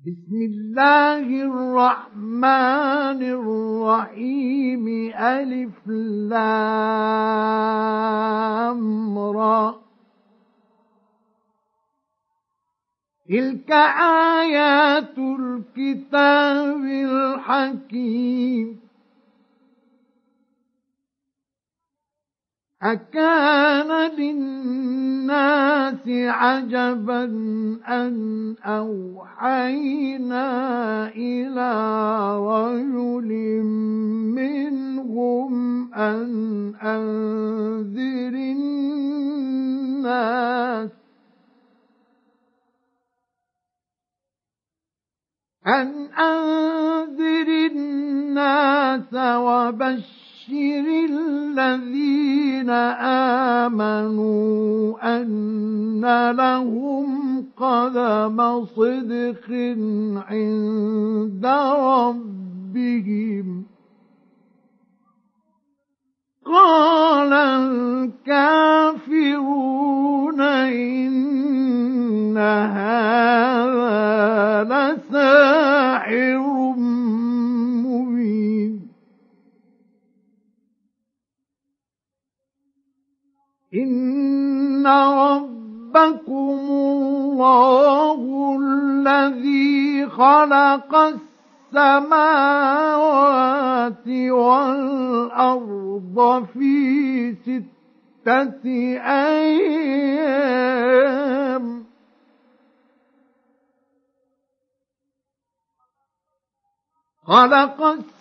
بسم الله الرحمن الرحيم ألف لام را تلك آيات الكتاب الحكيم أكان للناس عجبا أن أوحينا إلى رجل منهم أن أنذر الناس وبشر الذين آمنوا أن لهم قدم صدق عند ربهم قال الكافرون إن هذا لساحر مبين إن ربكم الله الذي خلق السماوات والأرض في 6 أيام خلق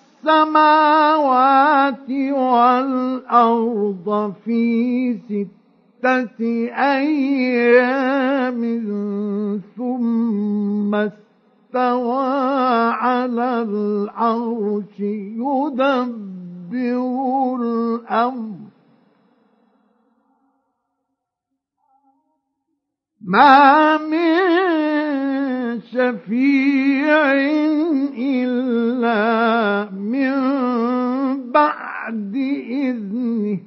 السماوات والأرض في 6 أيام ثم استوى على العرش يدبر الأمر ما من شفيع إلا من بعد إذنه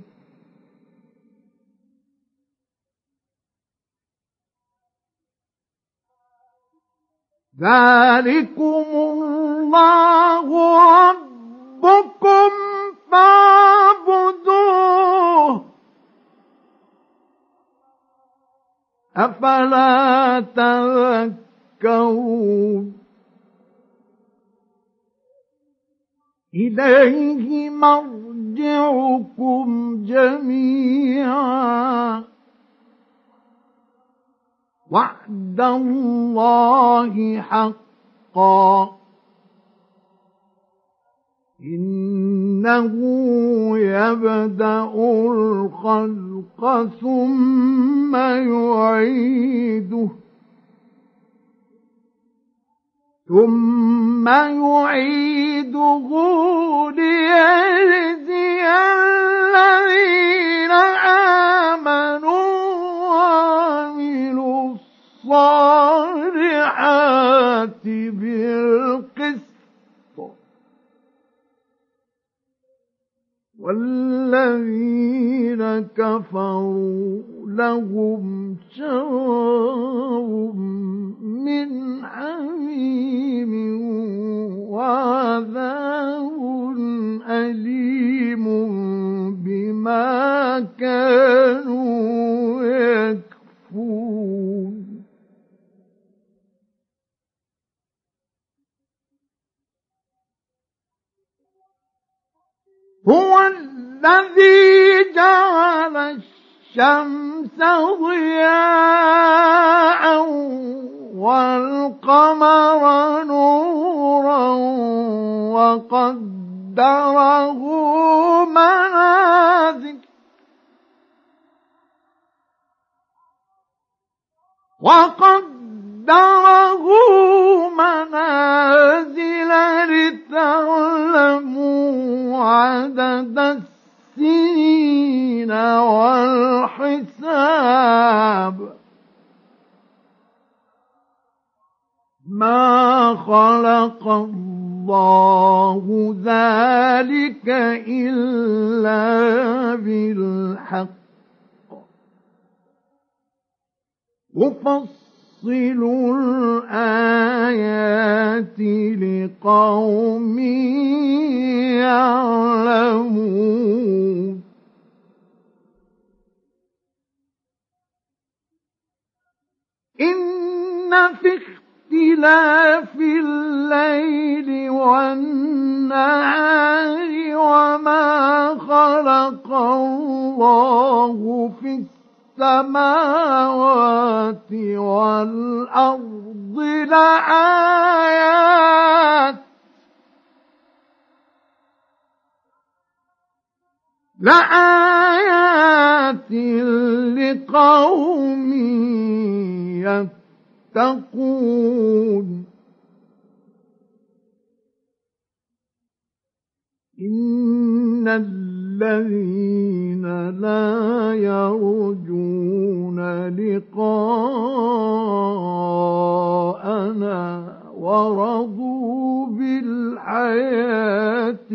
ذلكم الله ربكم فاعبدوه أفلا تذكرون إليه مرجعكم جميعا وعد الله حقا إنه يبدأ الخلق ثم يعيده ليجزي الذين آمنوا وعملوا الصالحات بالقسط والذين كفروا لهم شراب من حميم وعذاب أليم بما كانوا يكفرون هو الذي جعل الشمس ضياء والقمر نورا وقدره منازل لتعلموا عدد السنين والحساب ما خلق الله ذلك إلا بالحق يفصل الآيات في اختلاف الليل والنهار وما خلق الله في السماوات والأرض لآيات لقوم يتقون إن الذين لا يرجون لقاءنا ورضوا بالحياة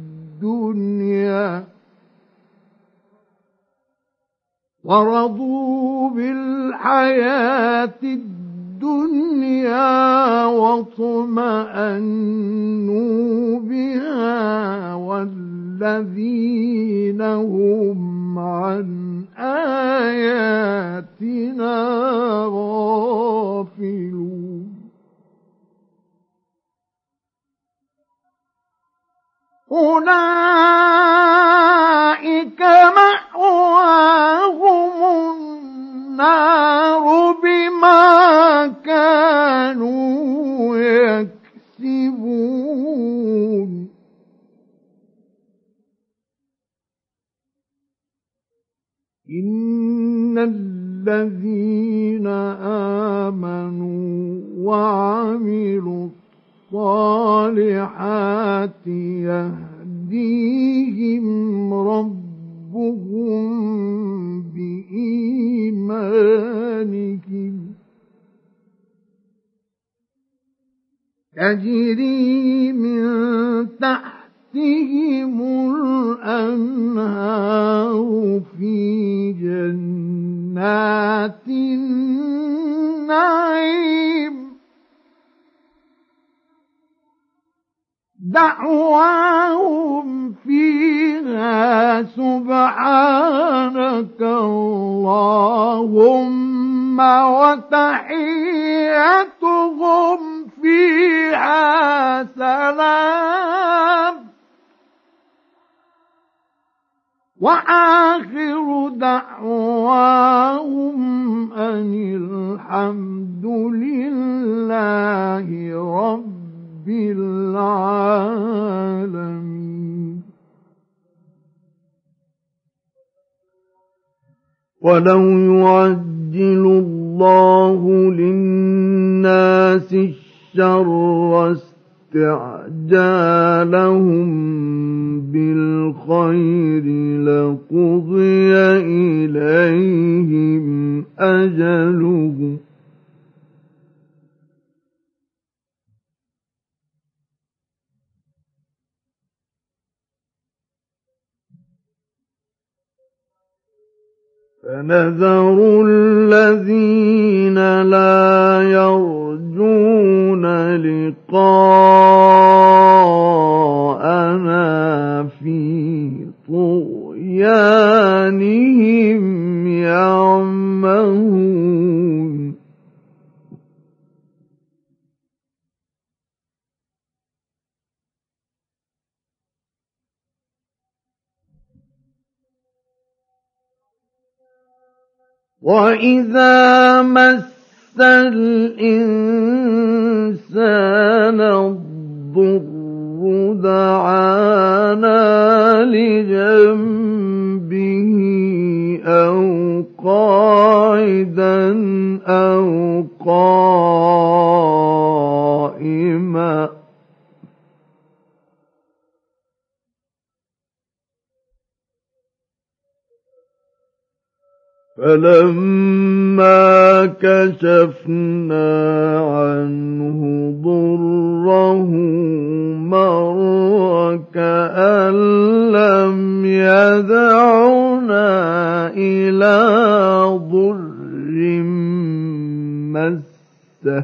الدنيا واطمأنوا بها والذين هم عن آياتنا غافلون أولئك مأواهم النار بما كانوا يكسبون إن الذين آمنوا وعملوا الصالحات يهديهم ربهم بإيمانهم تجري من تحتهم الأنهار في جنات النعيم دعواهم فيها سبحانك اللهم وتحيتهم فيها سلام وآخر دعواهم أن الحمد لله رب العالمين ولو يعجل الله للناس الشر استعجالهم بالخير لقضي إليهم أجلهم فنذر الذين لا يرجون لقاءنا في طغيانهم يعمهون وَإِذَا مَسَّ الْإِنسَانَ الضُّرُّ دَعَانَا لِجَنبِهِ أَوْ قَاعِدًا أَوْ قَائِمًا فَلَمَّا كَشَفْنَا عَنْهُ ضُرَّهُ مَرَّ كَأَن لَّمْ يَدْعُنَا إِلَىٰ ضُرٍّ مَّسَّهُ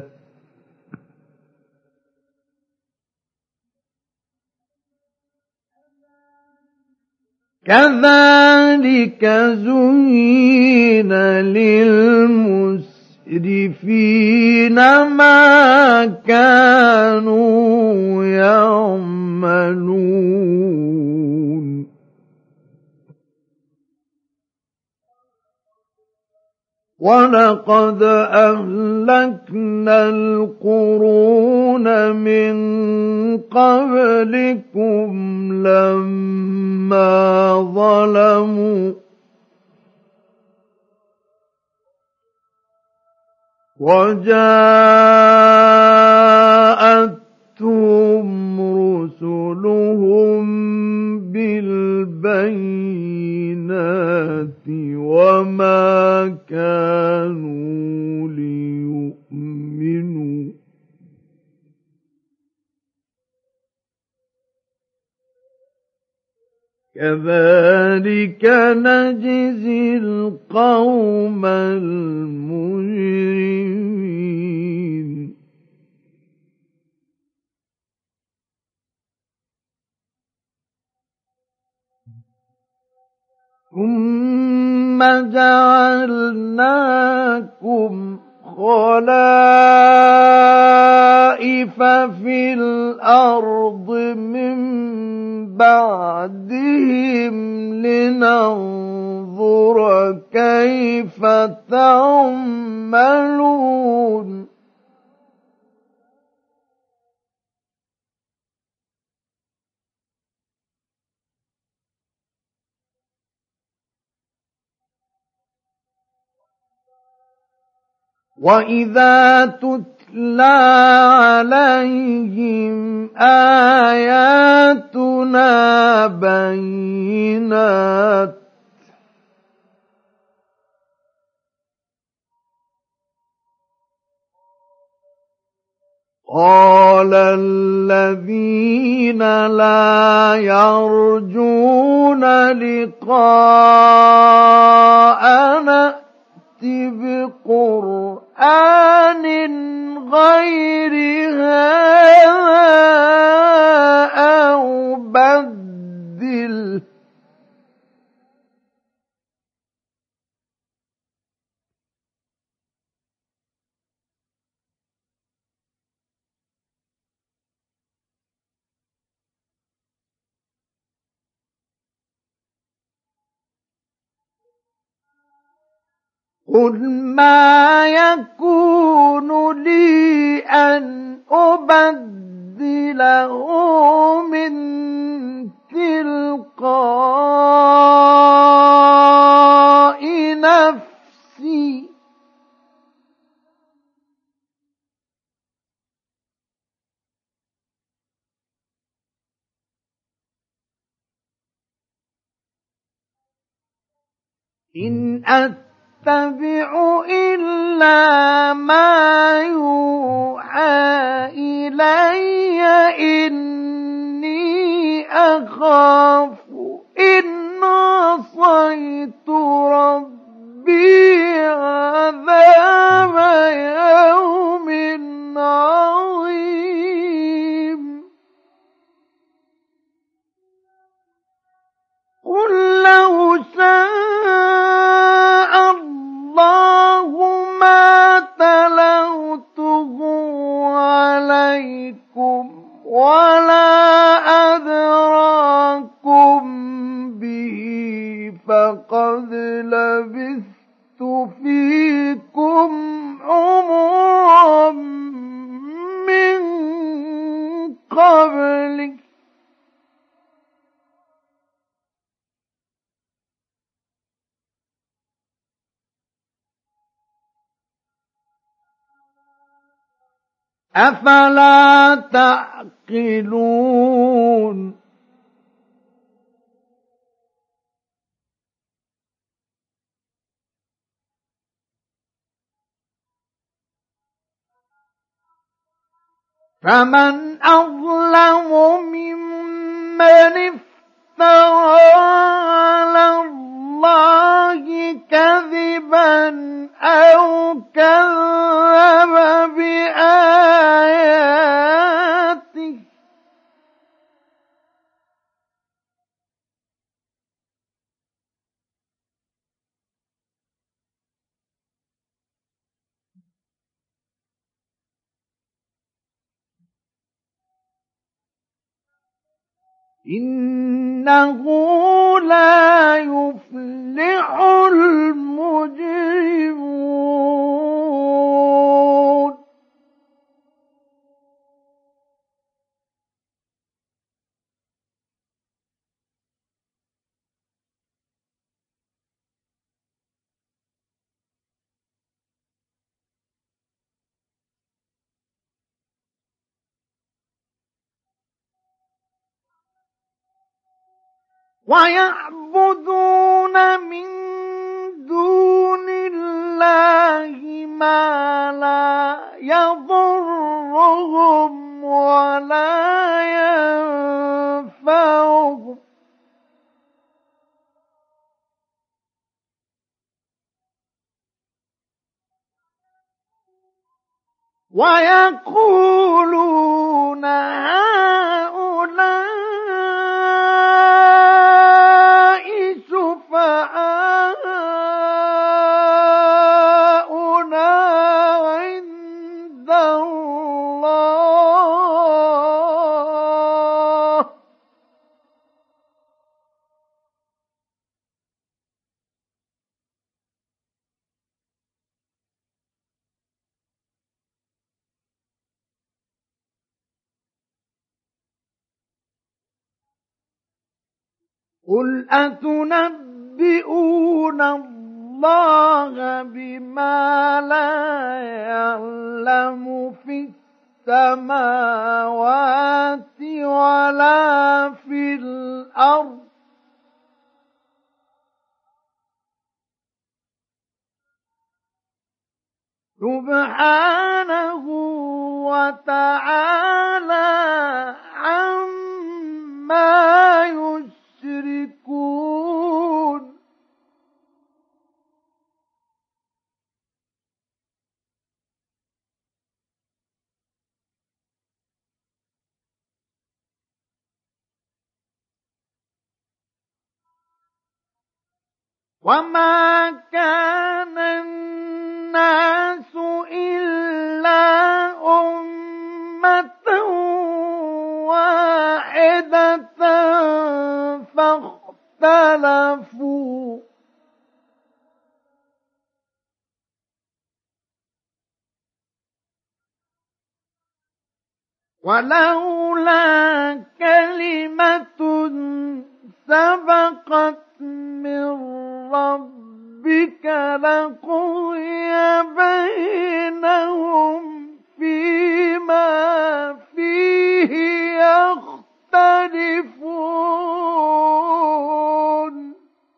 كَذَٰلِكَ زُيِّنَ لِلْمُسْرِفِينَ مُسْرِفِينَ مَا كَانُوا يَعْمَلُونَ وَلَقَدْ أَهْلَكْنَا الْقُرُونَ مِن قَبْلِكُمْ لَمَّا ظَلَمُوا وَجَاءَتْهُمْ رُسُلُهُم بِالْبَيِّنَاتِ وَمَا كَانُوا لِيُؤْمِنُوا كَذَلِكَ نَجْزِي الْقَوْمَ الْمُجْرِمِينَ ثُمَّ جَعَلْنَاكُمْ خَلَائِفَ فِي الْأَرْضِ مِن بَعْدِهِمْ لِنَنظُرَ كَيْفَ تَعْمَلُونَ وَإِذَا تُتْلَىٰ عَلَيْهِمْ آيَاتُنَا بَيِّنَاتٍ قَالَ الَّذِينَ لَا يَرْجُونَ لِقَاءَنَا ائْتِ بِقُرْآنٍ غَيْرِ هَٰذَا أَوْ بَدِّلْهُ قُلْ مَا يَكُونُ لِي أَنْ أُبَدِّلَهُ مِنْ تِلْقَاءِ نَفْسِي إِنْ أَتَّبِعُ إِلَّا مَا يُوحَىٰ إِلَيَّ إِنِّي أَخَافُ إِنْ عَصَيْتُ رَبِّي عَذَابَ يَوْمٍ عَظِيمٍ قُل لَّوْ شَاءَ اللَّهُ مَا تَلَوْتُهُ عَلَيْكُمْ وَلَا أَدْرَاكُم بِهِ فَقَدْ لَبِثْتُ فِيكُمْ عُمُرًا مِّن قَبْلِهِ أَفَلَا تَعْقِلُونَ فَمَنْ أَظْلَمُ مِمَّنِ افْتَرَىٰ عَلَى اللَّهِ كَذِبًا أَوْ كَذَّبَ بِآيَاتِهِ إنه لا يفلح المجرمون. ويعبدون من دون الله ما لا يضرهم ولا ينفعهم ويقولون هؤلاء شفعاؤنا عند الله قل أتنبئون الله بما لا يعلم في السماوات ولا في الأرض سبحانه وتعالى عما يشركون. وما كان الناس إلا أمة واحدة فاختلفوا ولولا كلمة سبقت من ربك لقضي بينهم فيما فيه يختلفون.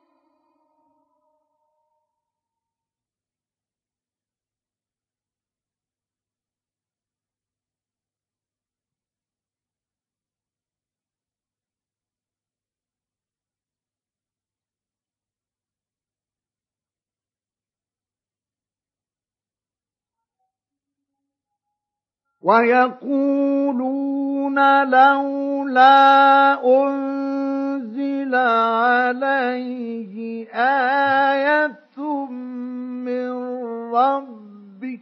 ويقولون لولا أنزل عليه آية من ربه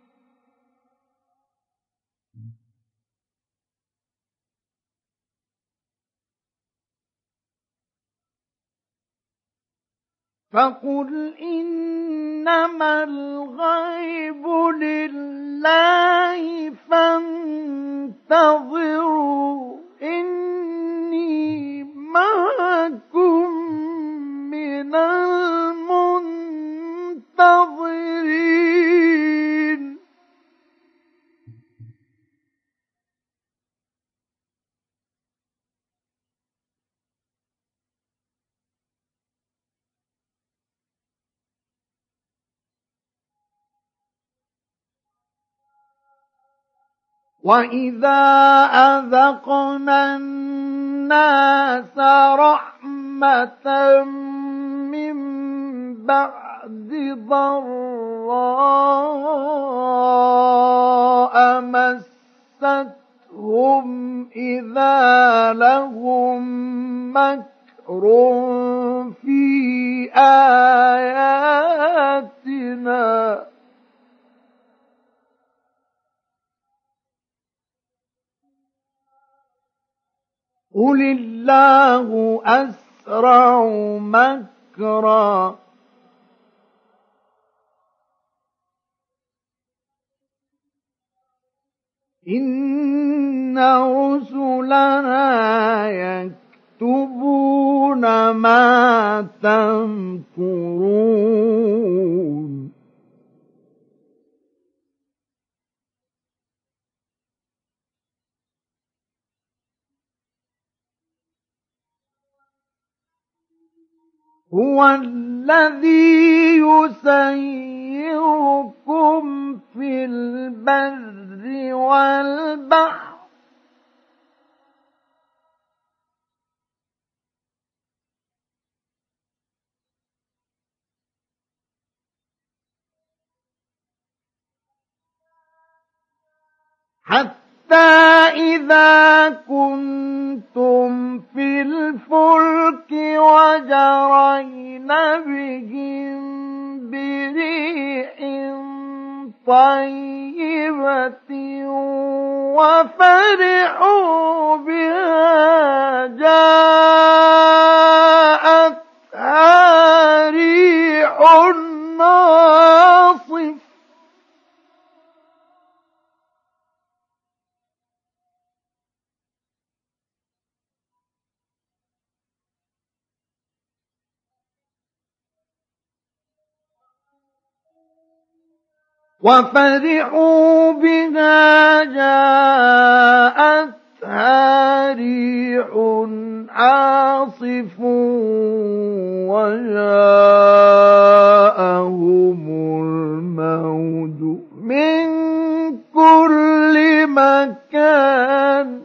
فقل إنما الغيب لله فانتظروا إني معكم من المنتظرين. وَإِذَا أَذَقْنَا النَّاسَ رَحْمَةً مِّن بَعْدِ ضَرَّاءَ مَسَّتْهُمْ إِذَا لَهُم مَّكْرٌ فِي آيَاتِنَا قل الله أسرع مكرا إن رسلنا يكتبون ما تمكرون هو الذي يسيركم في البر والبحر حتى إذا كنتم في الفلك وجرين بهم بريح طيبة وفرحوا بها جاءتها ريح عاصف وفرحوا بها جاءتها ريح عاصف وجاءهم الموج من كل مكان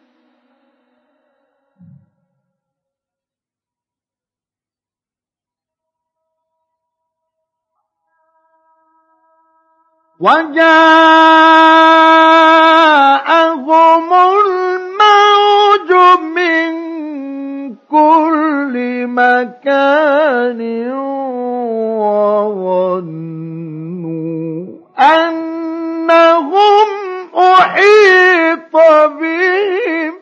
وجاءهم الموج من كل مكان وظنوا أنهم أحيط بهم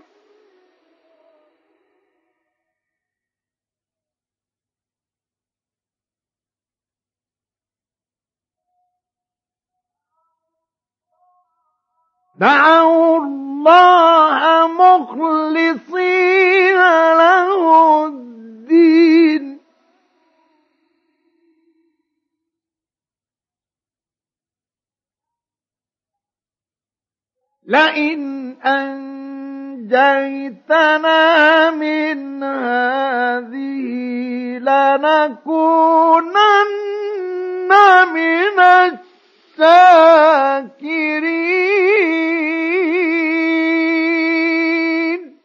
دعوا الله مخلصين له الدين لئن أنجيتنا من هذه لنكونن من الشاكرين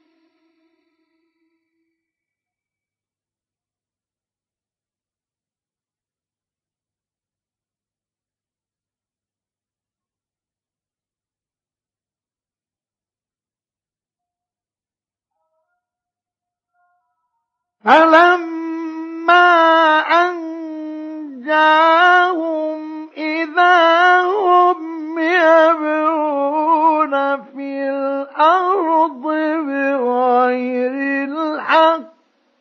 فلما أنجاهم إذا هم يبغون في الأرض بغير الحق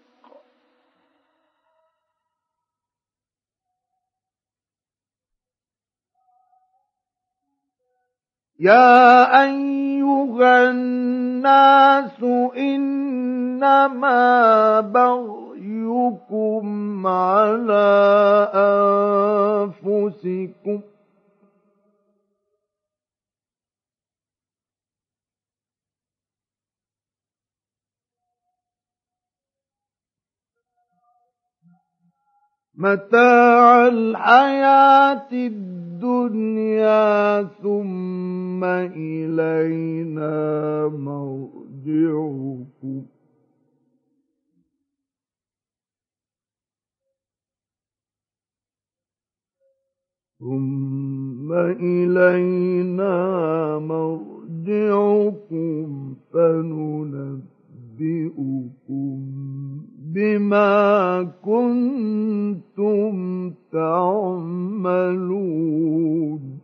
يا أيها الناس إنما بغيكم على أنفسكم متاع الحياة الدنيا ثم إلينا مرجعكم فننبئكم بما كنتم تعملون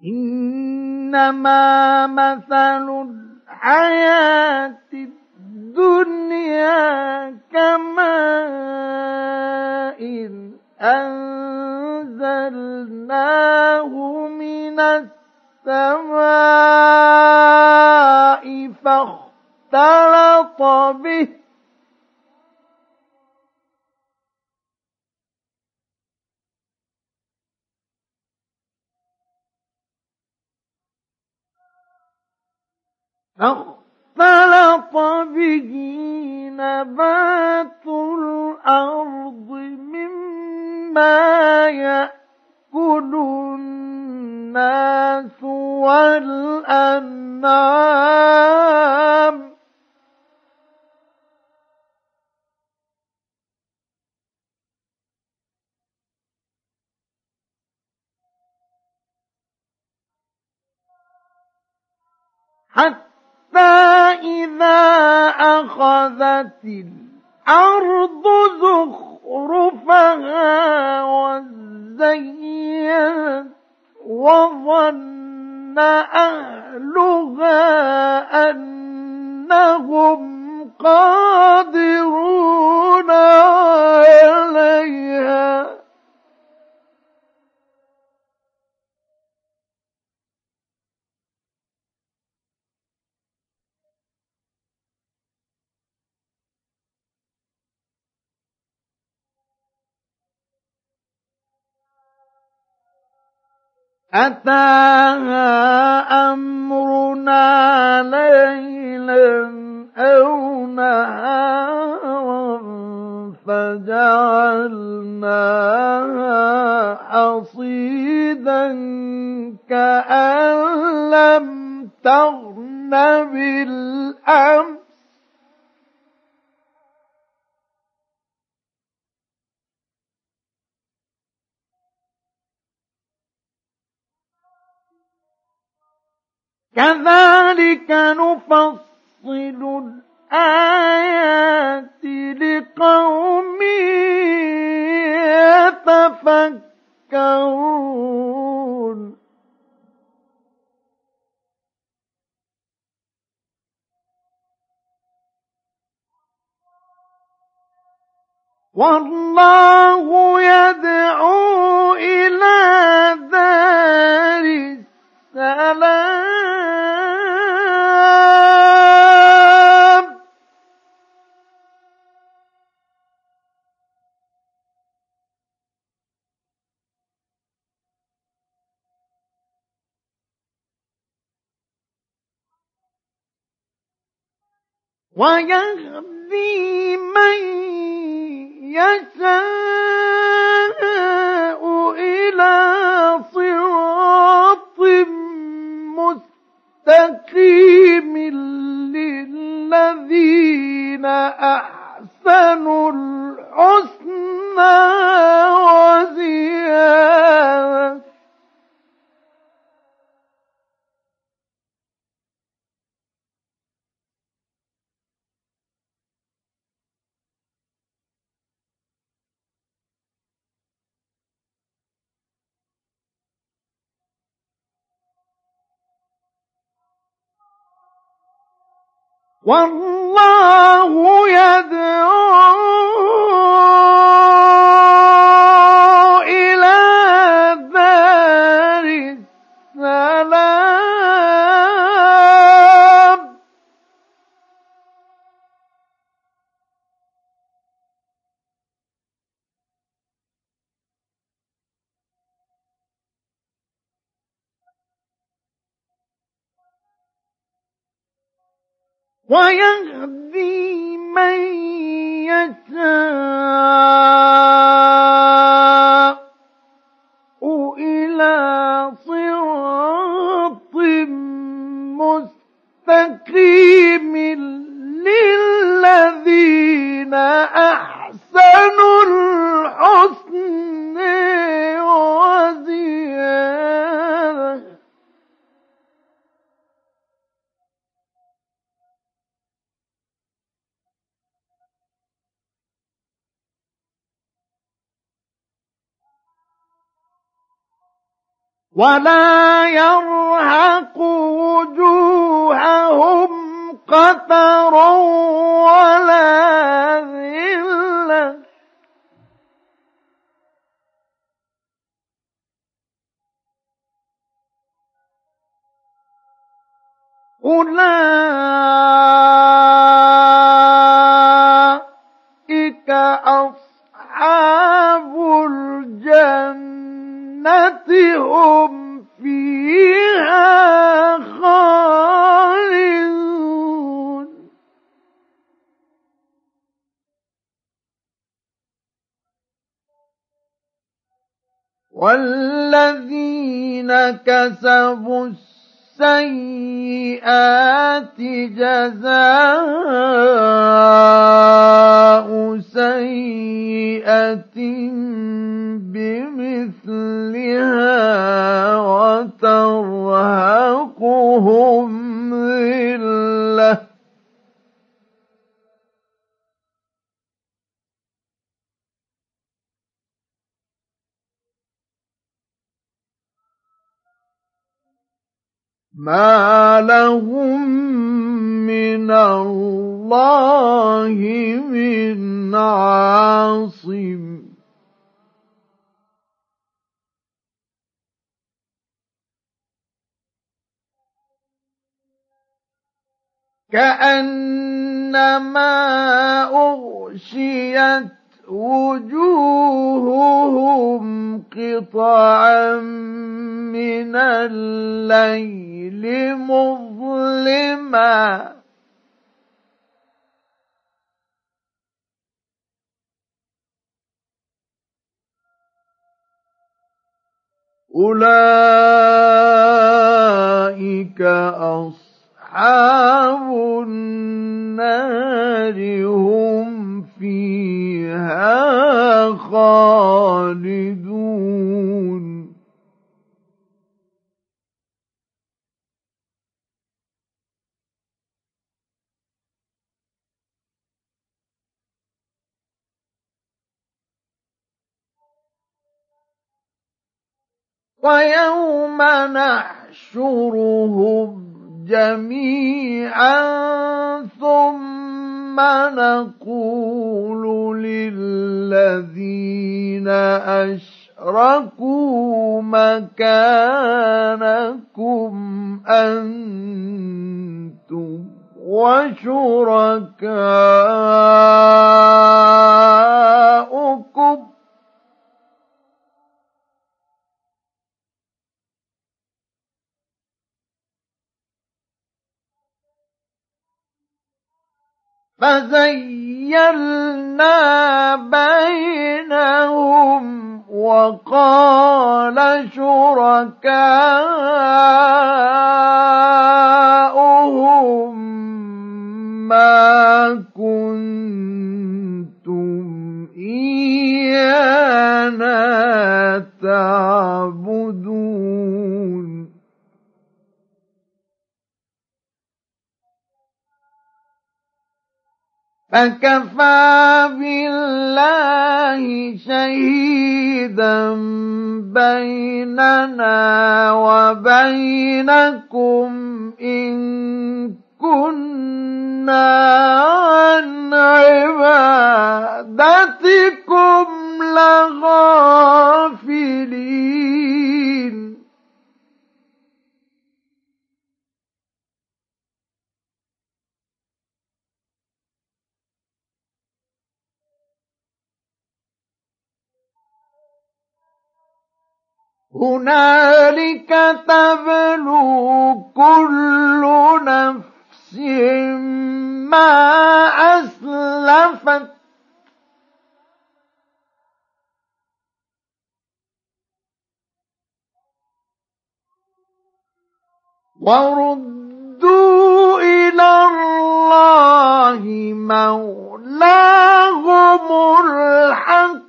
إنما مثل الحياة الدنيا كماء أنزلناه من السماء فاختلط به نبات الأرض مما يأكل الناس والأنعام حتى إذا أخذت الأرض زخرفها وزينت وظن أهلها أنهم قادرون عليها أتاها أمرنا ليلا أو نهارا فجعلناها حصيدا كأن لم تغن بالأمس كذلك نفصل الآيات لقوم يتفكرون والله يدعو إلى دار السلام ويهدي من يشاء إلى صراط مستقيم للذين أحسنوا الحسنى وزيادة والله يدعو إلى دار السلام ويهدي من يشاء إلى صراط مستقيم للذين أحسنوا الحسن وزيادة ولا يرهق وجوههم قتر ولا ذلة أولئك أصحاب الجنة هم فيها خالدون والذين كسبوا السيئات جزاء سيئة بمثلها وترهقهم ذلة ما لهم من الله من عاصم كأنما أغشيت وجوههم قطعا من الليل مظلما أولئك أصحاب النار هم فيها خالدون ويوم نحشرهم جميعا ثم نقول للذين أشركوا مكانكم أنتم وشركاؤكم فزيّلنا بينهم وقال شركاؤهم ما كنتم إيانا تعبدون فكفى بالله شهيدا بيننا وبينكم إن كنا عن عبادتكم لغافلين هنالك تبلو كل نفس ما أسلفت وردوا إلى الله مولاهم الحق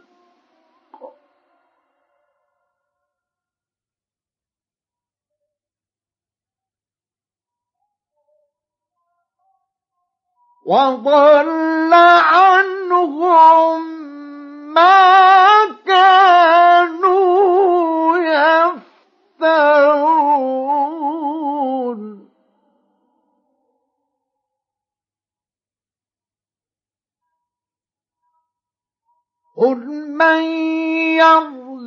وضل عنهم ما كانوا يفترون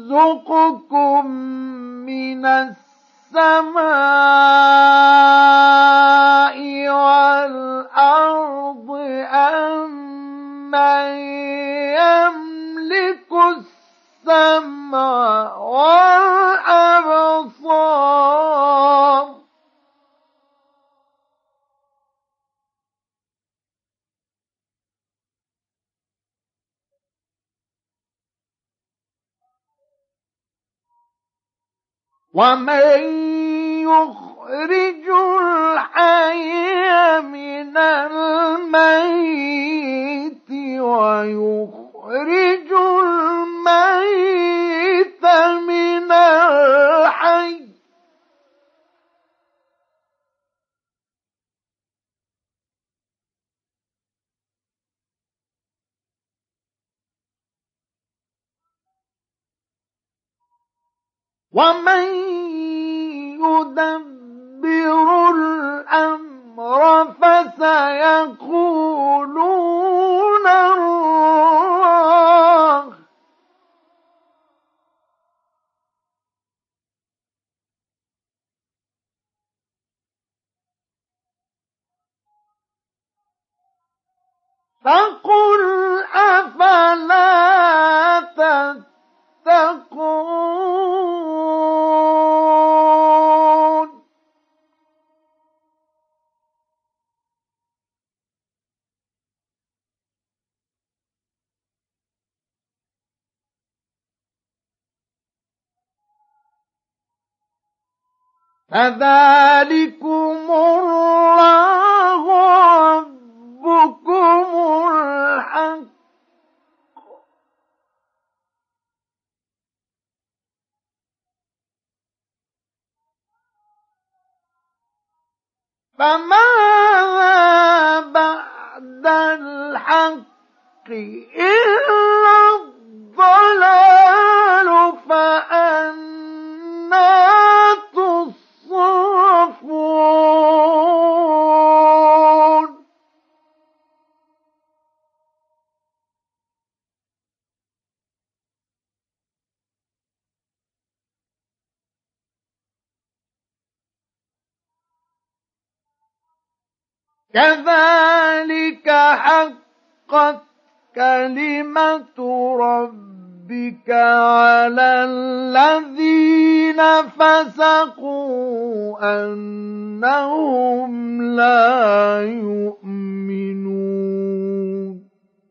يرزقكم من السماء والأرض أمن يملك السمع والأبصار ومن يخرج الحي من الميت ويخرج الميت من الحي ومن يدبر الأمر فسيقولون الله فقل أفلا تتقون فذلكم الله ربكم الحق فماذا بعد الحق إلا الضلال فأنى تصرفون كذلك حقت كلمة ربك على الذين فسقوا أنهم لا يؤمنون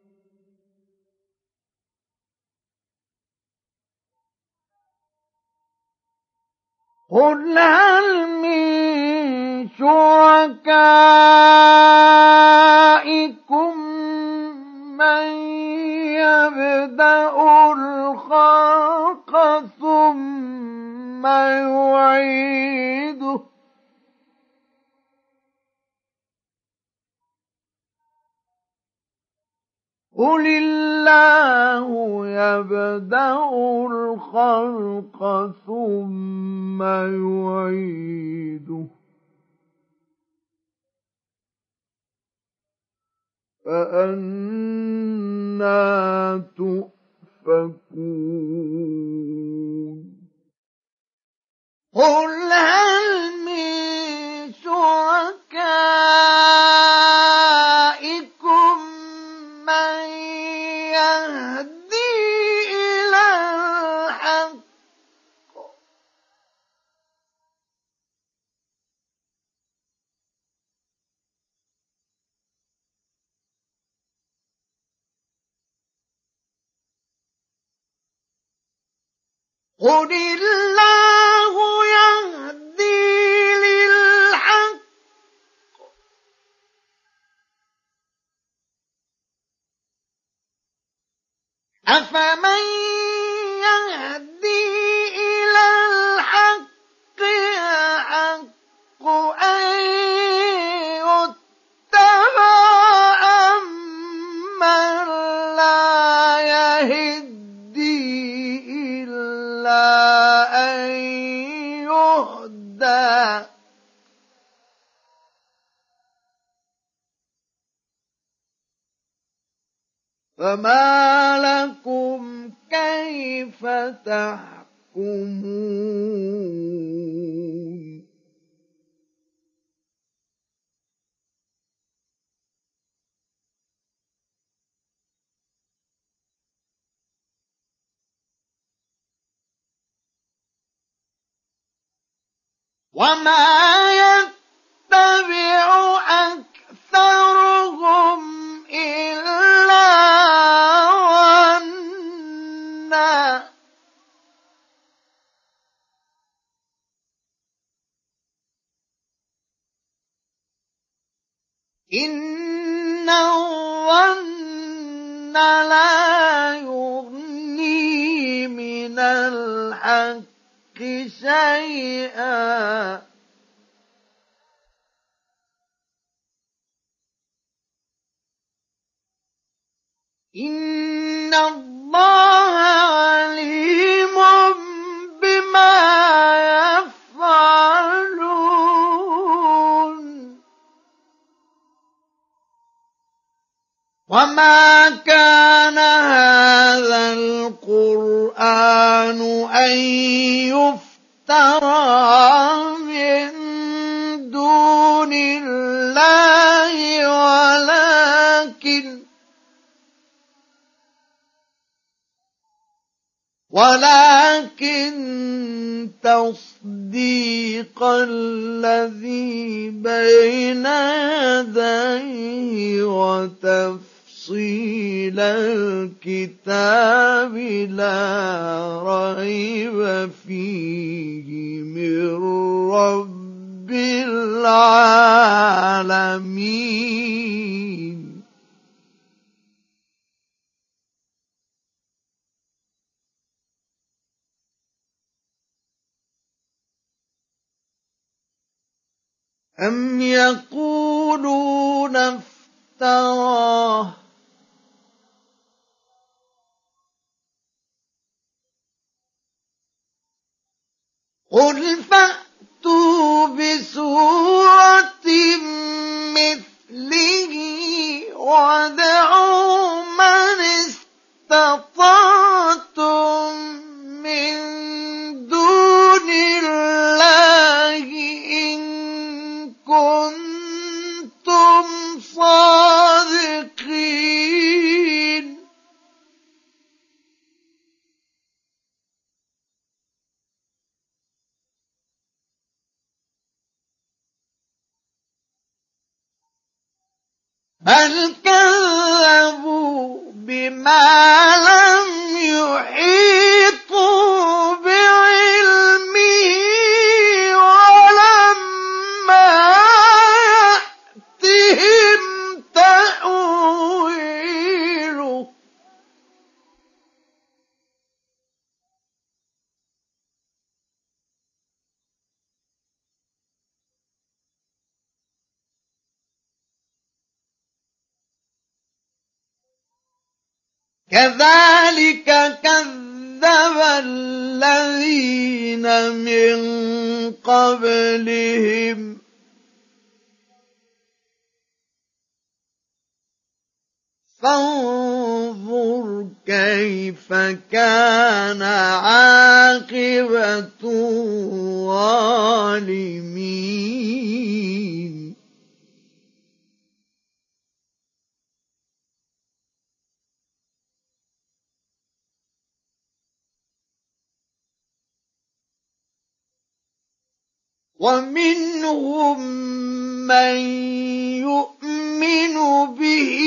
قل هل من شركائكم من يبدأ الخلق ثم يعيده قل الله يبدأ الخلق ثم يعيده فأنى تؤفكون قل هل من شركائكم من يهدي إلى الحق قل الله يهدي للحق أفمن يهدي إلى الحق أحق أن يتبع أمن لا يهدي إلا أن يهدى فما لكم كيف تحكمون وما يتبع أكثرهم إلا ظنا إن الظن لا يغني من الحق شيئا إن الله عليم بما يفعلون وما كان هذا القرآن أن يفترى من دون الله ولكن تصديق الذي بين يديه وتفصيل الكتاب لا ريب فيه من رب العالمين أم يقولون افتراه قل فأتوا بسورة مثله وادعوا من استطعتم من دون الله إن كنتم صادقين بل كذبوا بما لم يحيطوا بعلمه ولما يأتهم تأويله كذلك كذب الذين من قبلهم فانظر كيف كان عاقبة الظالمين ومنهم من يؤمن به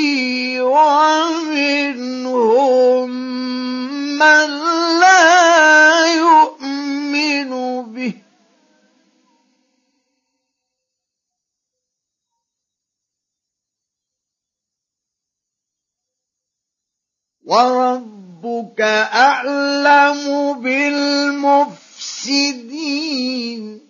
ومنهم من لا يؤمن به وربك أعلم بالمفسدين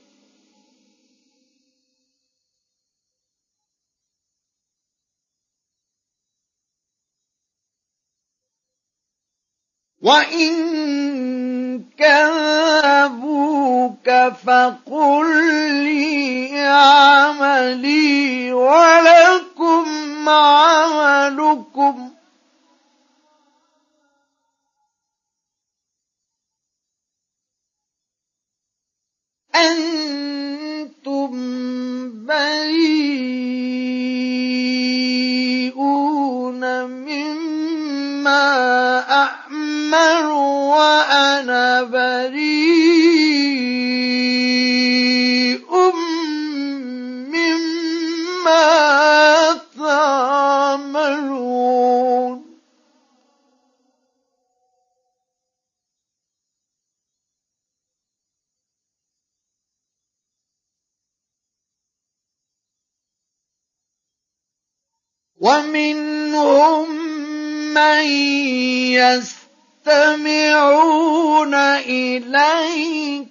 وإن كذبوك فقل لي عملي ولكم عملكم أنتم بريئون مما أعمل وأنا بريء مما تعملون ومنهم من يستمعون إليك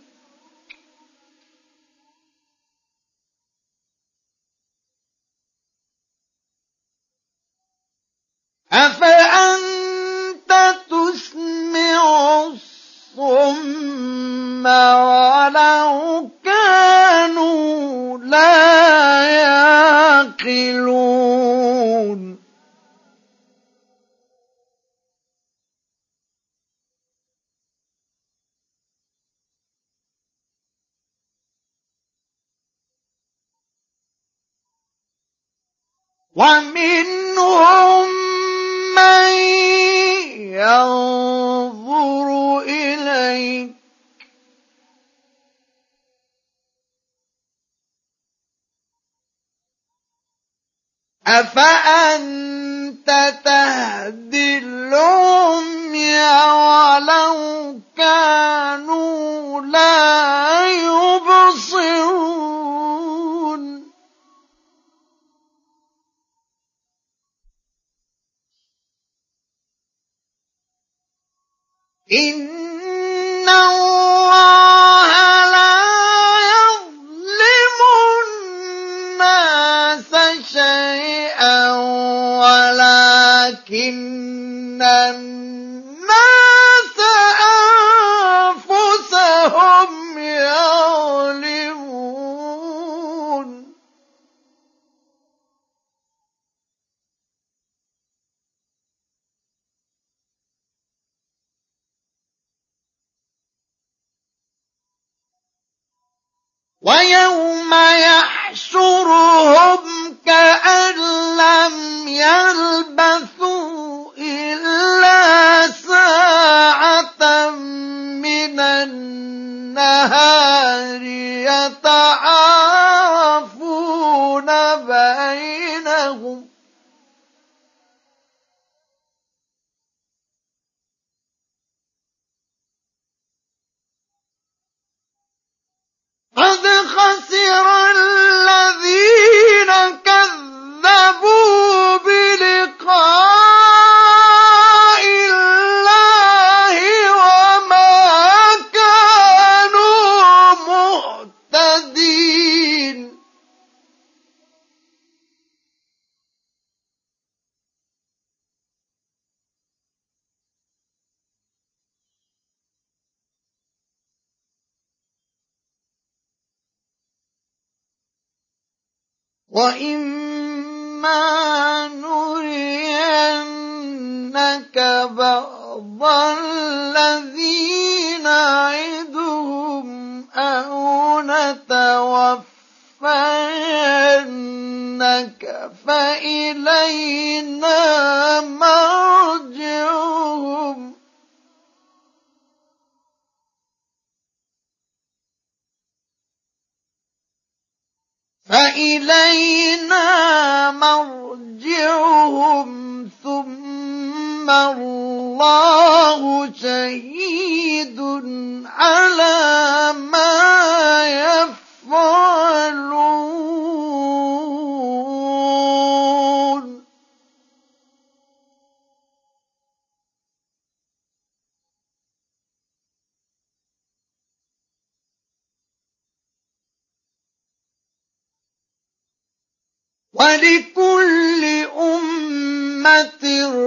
أفأنت تسمع الصم ولو كانوا لا يعقلون ومنهم من ينظر إليك أفأنت تهدي العمي ولو كانوا لا يبصرون إن الله لا يظلم الناس شيئا ولكن الناس أنفسهم يظلمون ويوم يحشرهم كأن لم يلبثوا إلا ساعة من النهار يتعارفون بينهم قد خسر الذين كذبوا بلقاء الله وما كانوا مهتدين وإما نرينك بعض الذي نعدهم أو نتوفينك فإلينا مرجعهم ثم الله شهيد على ما يفعلون ولكل أمة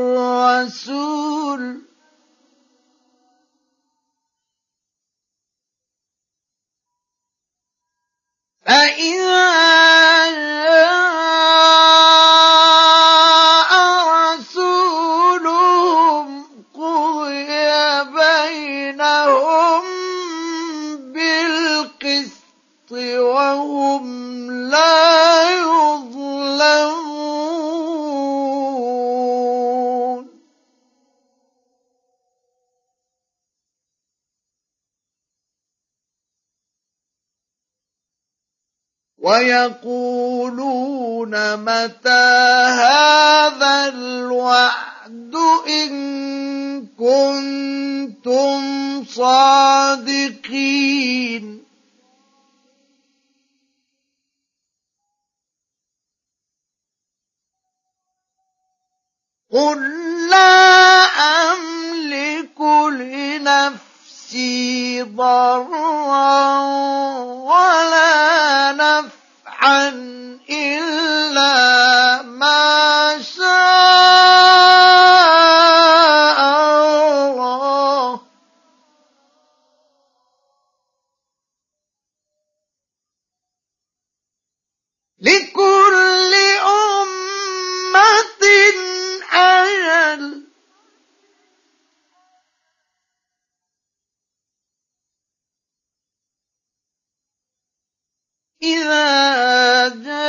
رسول فإذا جاء رسولهم قضي بينهم بالقسط ويقولون متى هذا الوعد إن كنتم صادقين قل لا أملك لنفسي ضرا ولا نفعا إلا ما شاء الله لكل أمة أجل إذا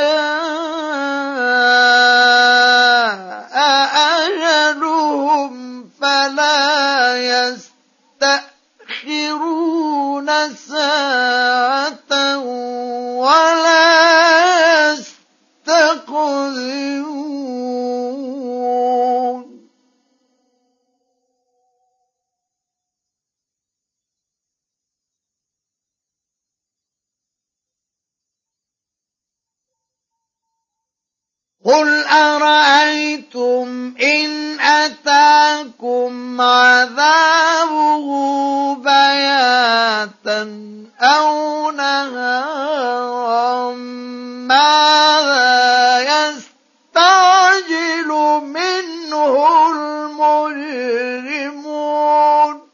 جاء أجلهم فلا يستأخرون ساعة ولا يستقدمون قل أرأيتم إن أتاكم عذابه بياتا أو نهارا ماذا يستعجل منه المجرمون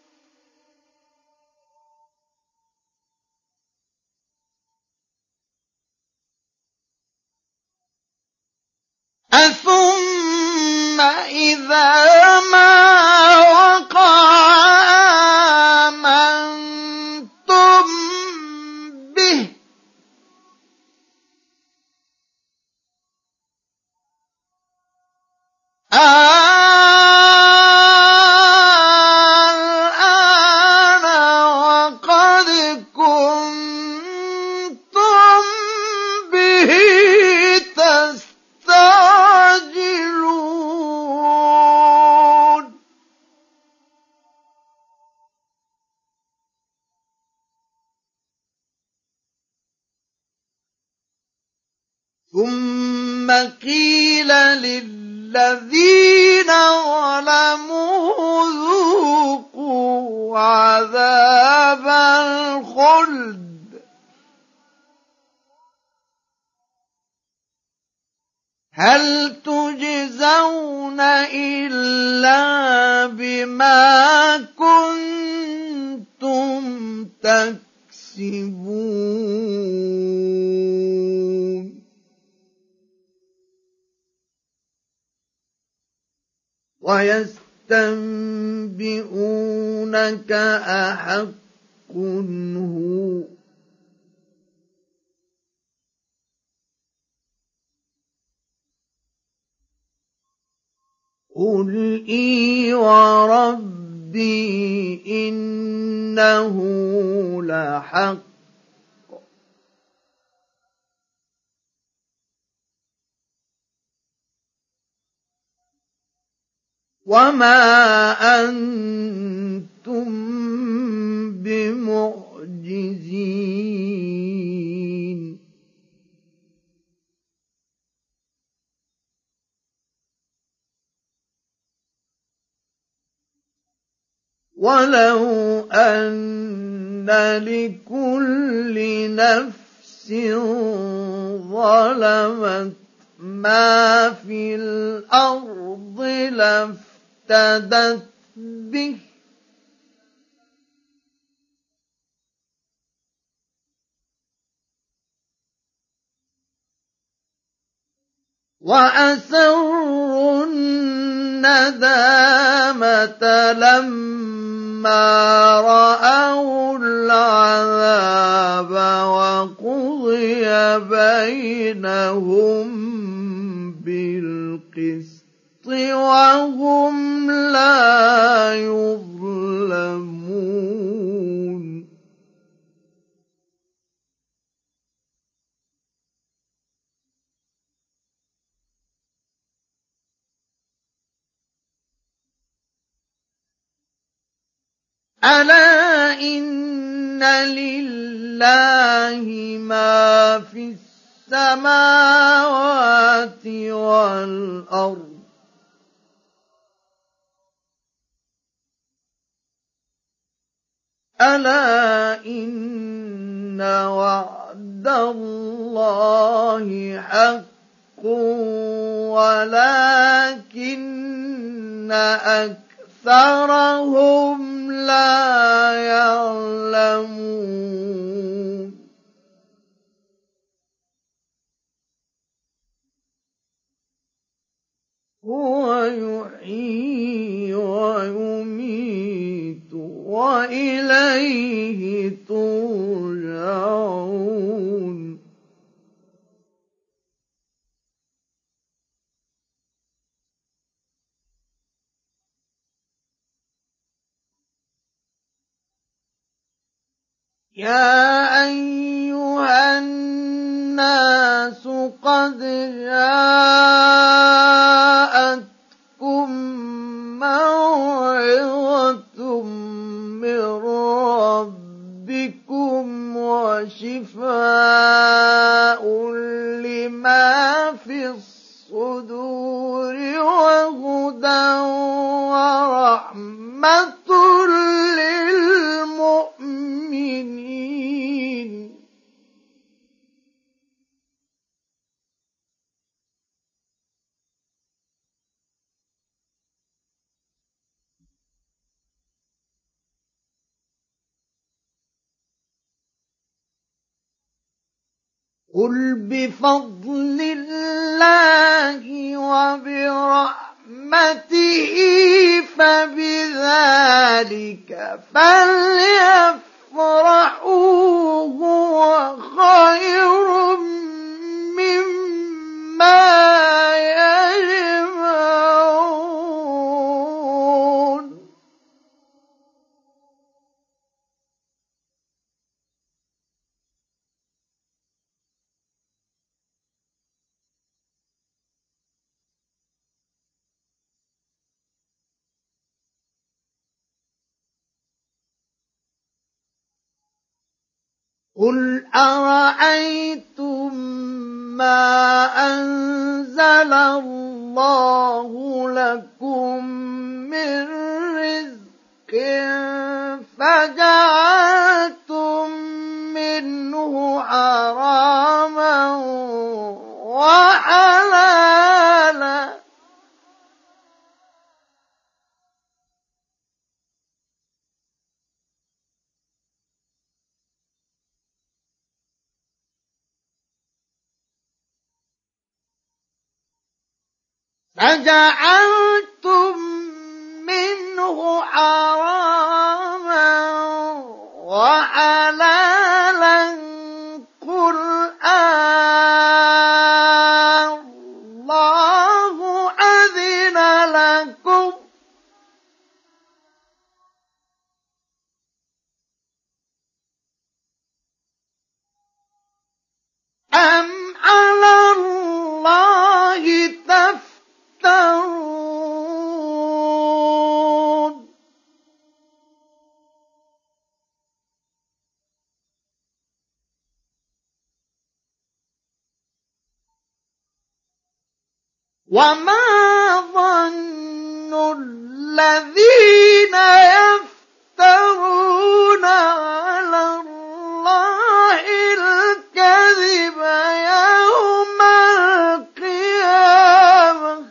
أثم إذا ما وقع آمنتم به الآن وقد كنتم به تستعجلون ثم قيل للذين ظلموا ذوقوا عذاب الخلد هل تجزون إلا بما كنتم تكسبون ويستنبئونك أحق هو قل إي وربي إنه لحق وما أنتم بمعجزين ولو أن لكل نفس ظلمت ما في الأرض لافتدت به وأسروا الندامة لما رأوا العذاب وقضي بينهم بالقسط وهم لا يظلمون ألا إن لله ما في السماوات والأرض ألا إن وعد الله حق ولكن أكثرهم لا يعلمون هو يحيي ويميت وإليه ترجعون يا أيها الناس قد جاءتكم موعظة من ربكم وشفاء لما في الصدور وهدى ورحمة للمؤمنين قل بفضل الله وبرحمته فبذلك فليفرحوا هو خير مما يجمعون قل أرأيتم ما أنزل الله لكم من رزق فجعلتم منه حراما وحلالا فجعلتم منه حراما وحلالا قل الله أذن لكم أم على الله تفترون وما ظن الذين يفترون على الله الكذب يوم القيامة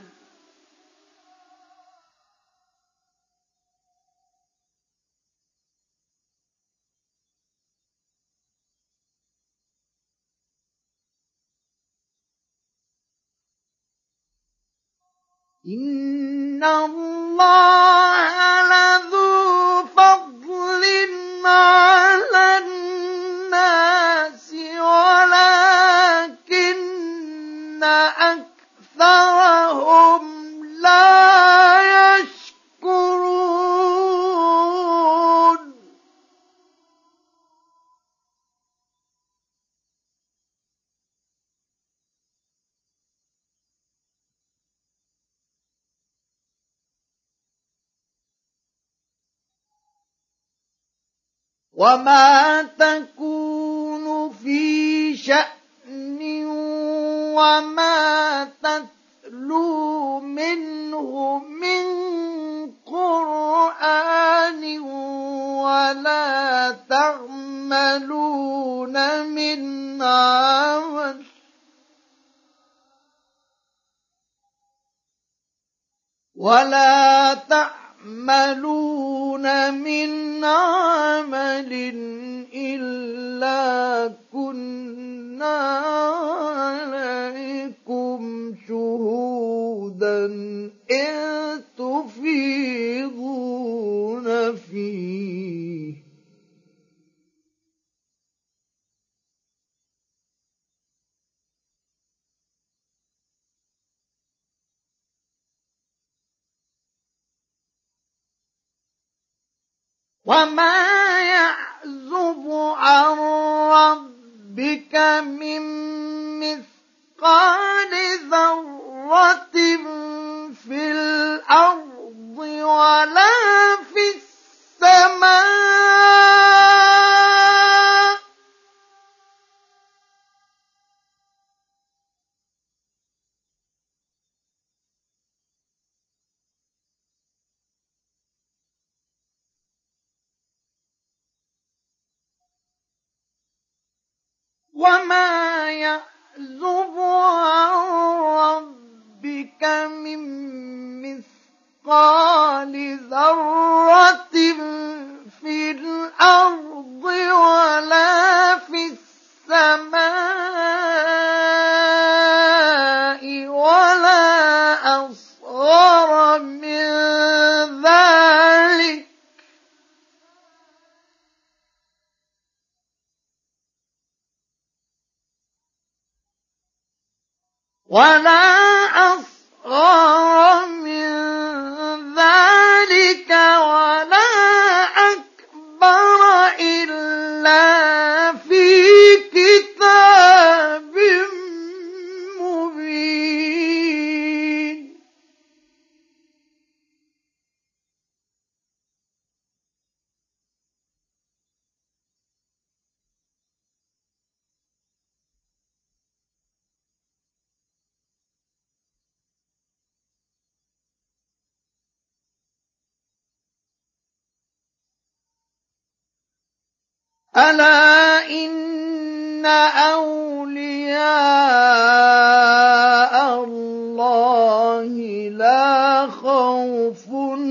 إن الله لذو فضل على الناس ولكن أكثرهم لا يشكرون وما تكون في شأن وما تتلو منه من قرآن ولا تعملون من عمل إلا كنا عليكم شهودا إذ تفيضون فيه وما يعزب عن ربك من مثقال ذرة في الأرض ولا في السماء وما يعزب عن ربك من مثقال ذرة في الأرض ولا في السماء ولا أصغر من ذلك ولا أكبر إلا في كتاب مبين ألا إن أولياء الله لا خوف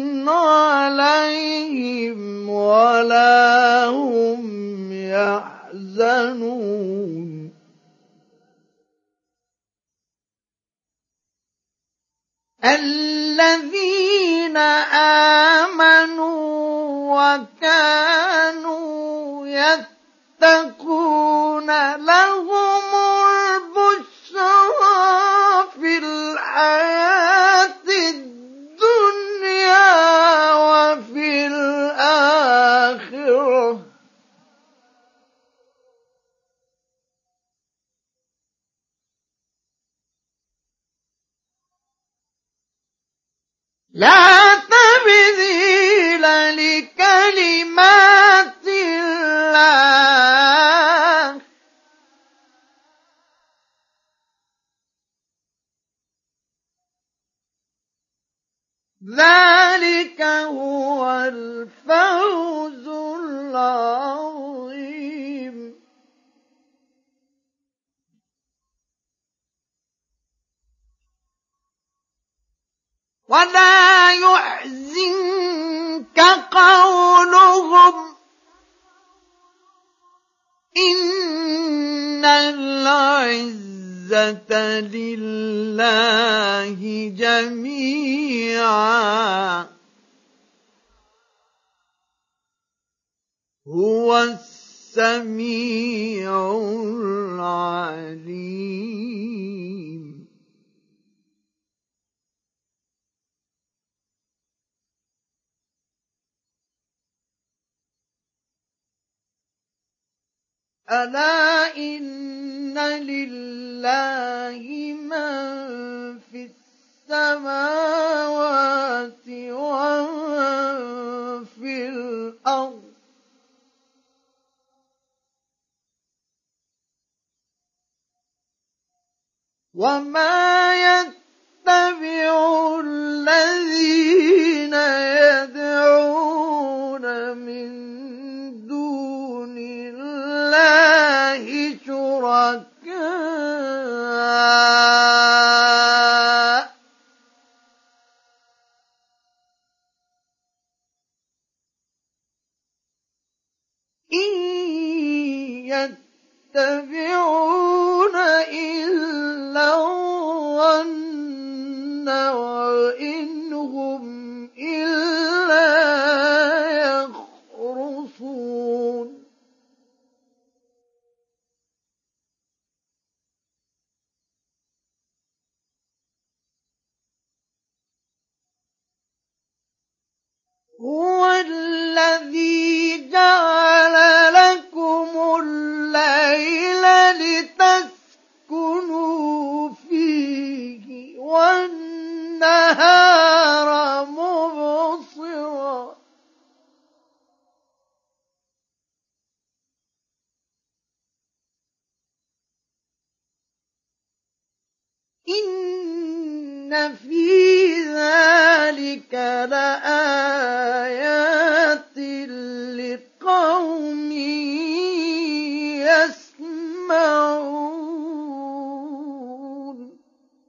عليهم ولا هم يحزنون الذين آمنوا وكانوا يتقون لهم البشرى في الحياة الدنيا وفي الآخرة لا تبديل لكلمات الله ذلك هو الفوز العظيم ولا يحزنك قولهم إن العزة لله جميعا هو السميع العليم ألا إن لله من في السماوات ومن في الأرض وما يتبع الذين يدعون من دون الله شركاء إن يتبعون إلا الظن وإن هم إلا يخرصون هو الذي جعل لكم الليل لتسكنوا فيه والنهار مبصرا إن في ذلك لآيات لقوم يسمعون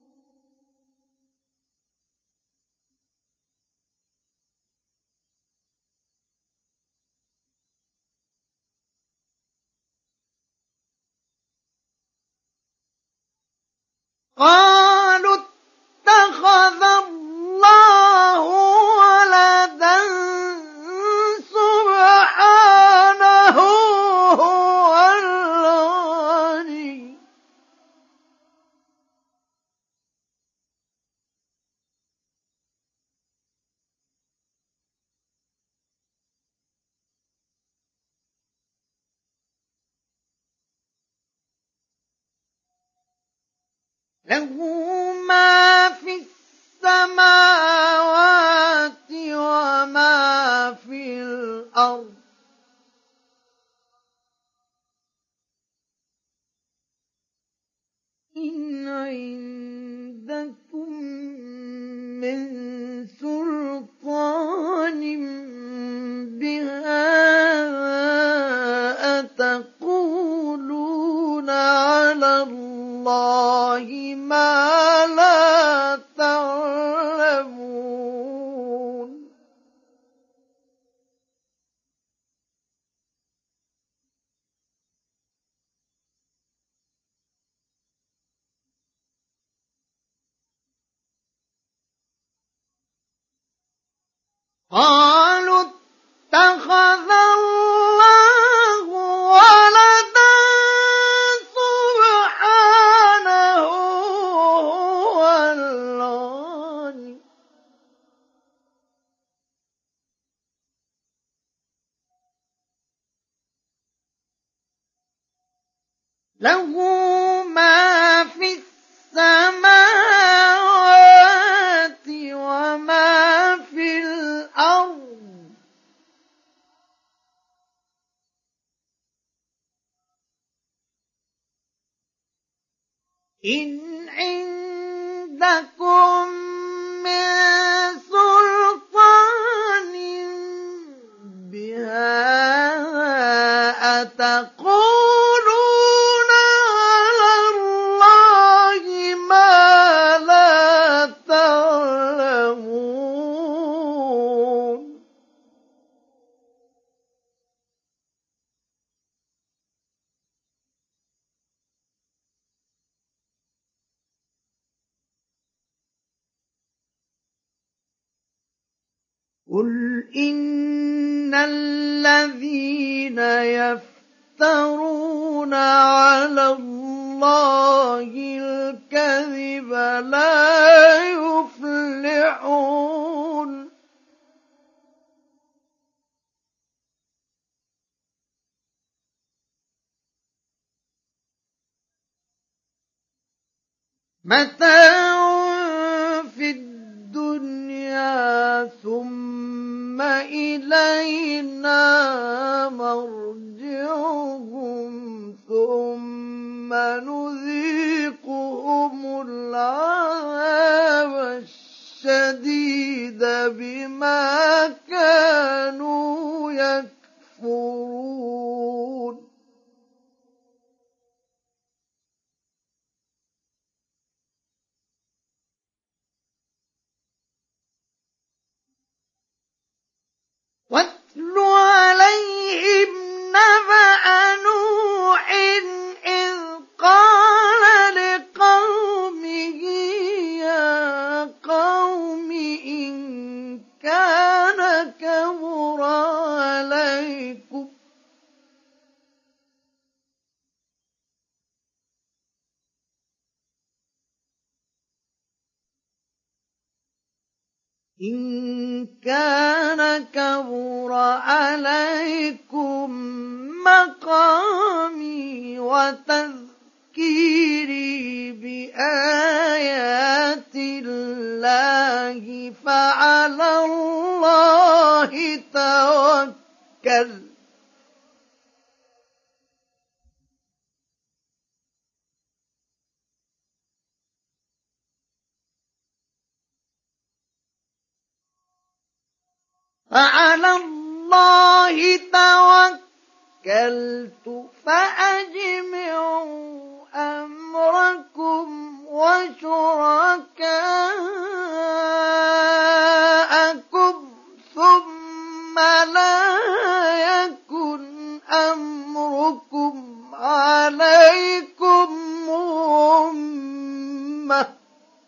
قالوا اتخذ الله ولدا سبحانه هو الغني له ما في السماوات وما في الأرض إن عندكم من سلطان بهذا أتقولون على الله ما لا تعلمون قالوا اتخذ الله ولدا سبحانه هو الغني له ما في السماوات وما في الأرض إن عندكم من سلطان بهذا أتقولون على الله ما لا تعلمون قل إن الذين يفترون على الله الكذب لا يفلحون متاع في الدنيا ثم إلينا مرجعهم ثم نذيقهم إن كان كبر عليكم مقامي وتذكيري بآيات الله فعلى الله توكل فعلى الله توكلت فأجمعوا أمركم وشركاءكم ثم لا يكن أمركم عليكم غمة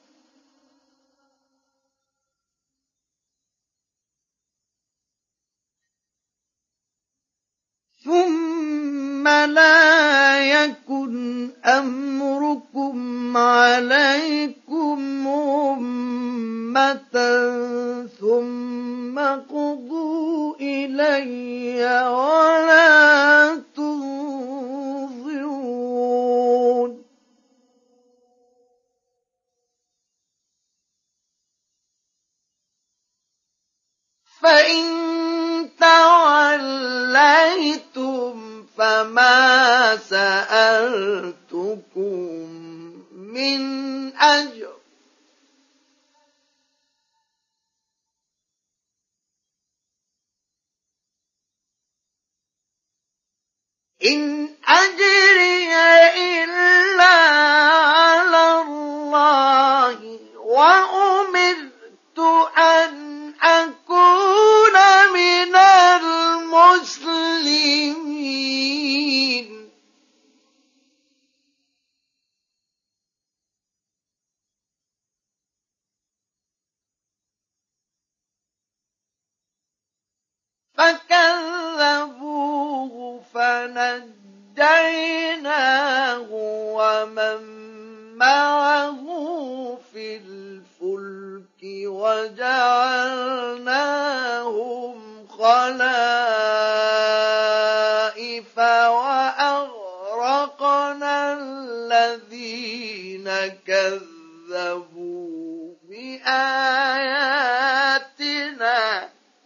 ثم لا يكن أمركم عليكم غمة ثم قضوا إلي ولا تنظرون فإن توليتم فما سألتكم من أجر إن أجري إلا على الله وأمرت أن أكون من المسلمين فكذبوه فنجيناه ومن معه في الفلك وجعلناهم خلائف وأغرقنا الذين كذبوا بآياتنا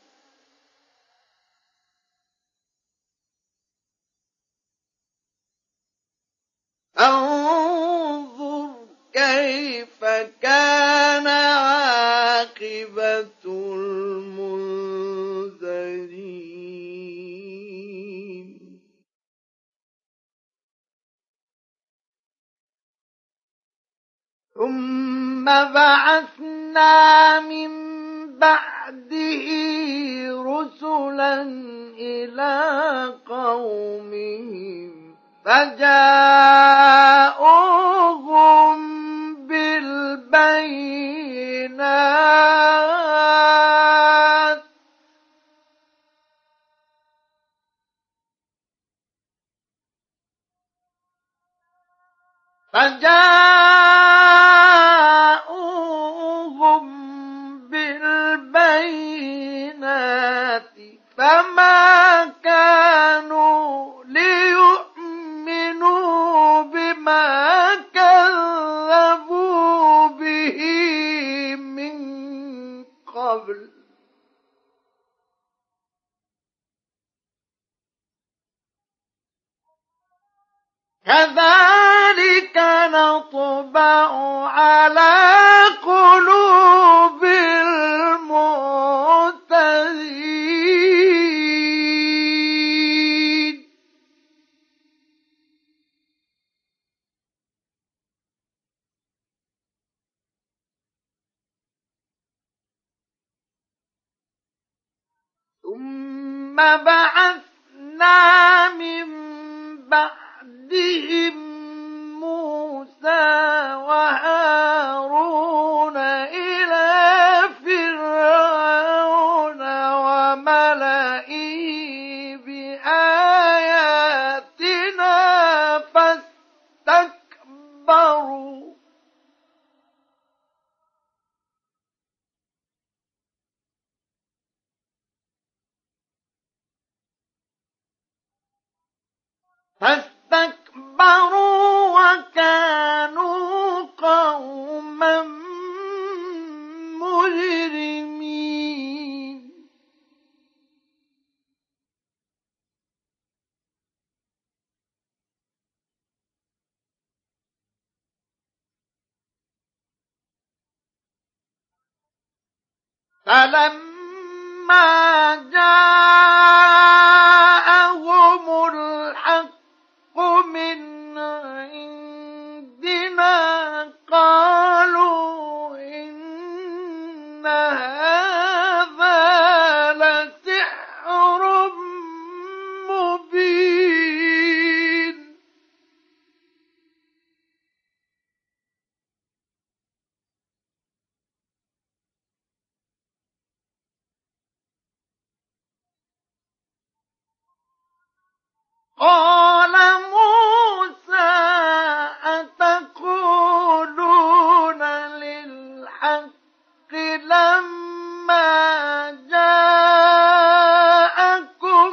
انظر كيف كان عاقبة المنذرين ثم بعثنا من بعده رسلا إلى قومهم فجاءوهم بالبينات فما كانوا ليؤمنوا بما كذبوا به من قبل كذلك نطبع على قلوب المعتدين ثم بعثنا من بعدهم موسى وهارون إلى فرعون وملئه بآياتنا فاستكبروا فاستكبروا وكانوا قوما مجرمين فلما جاءهم الحق من عندنا قالوا إن هذا لسحر مبين قال موسى أتقولون للحق لما جاءكم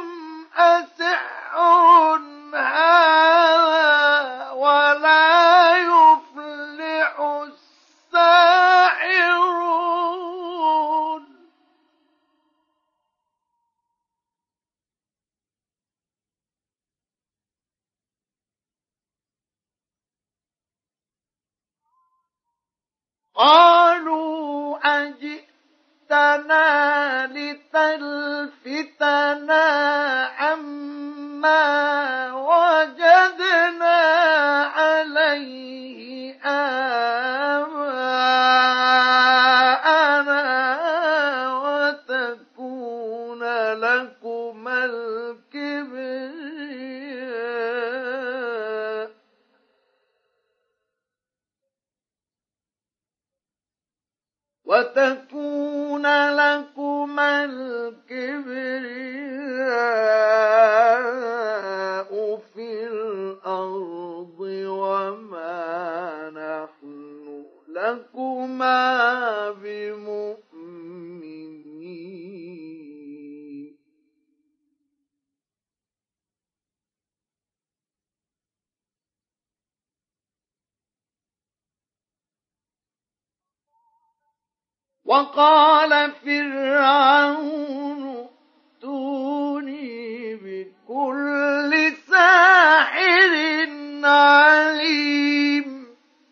أسحر هذا ولا يفلح الساحرون قالوا أجئتنا لتلفتنا عما وجدنا عليه آباءنا وتكون لكما الكبرياء في الأرض وما نحن لكما بمؤمنين وقال فرعون ائتوني بكل ساحر عليم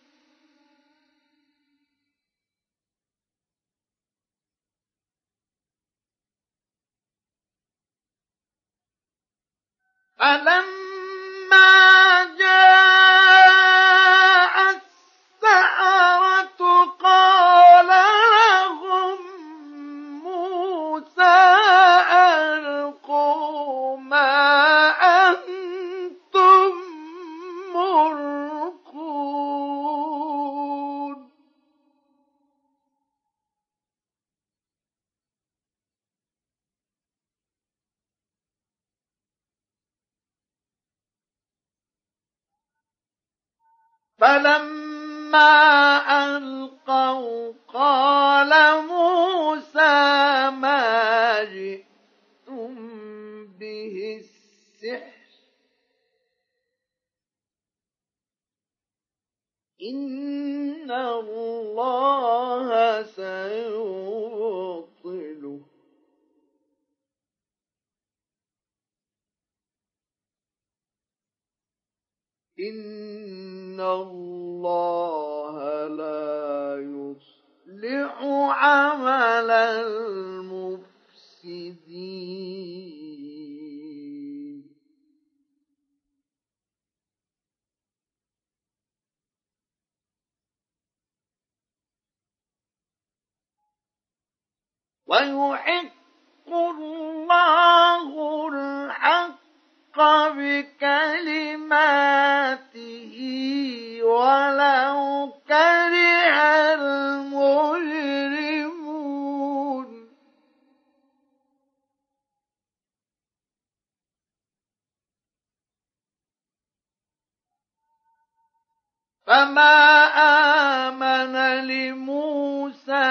فلما جاء السحرة قال لهم موسى ألقوا ما أنتم ملقون فلما ألقوا قال موسى ما جئتم به السحر إن الله سيبطله إن الله لا يصلح عمل المفسدين ويحق الله الحق بكلماته ولو كره المجرمون فما آمن لموسى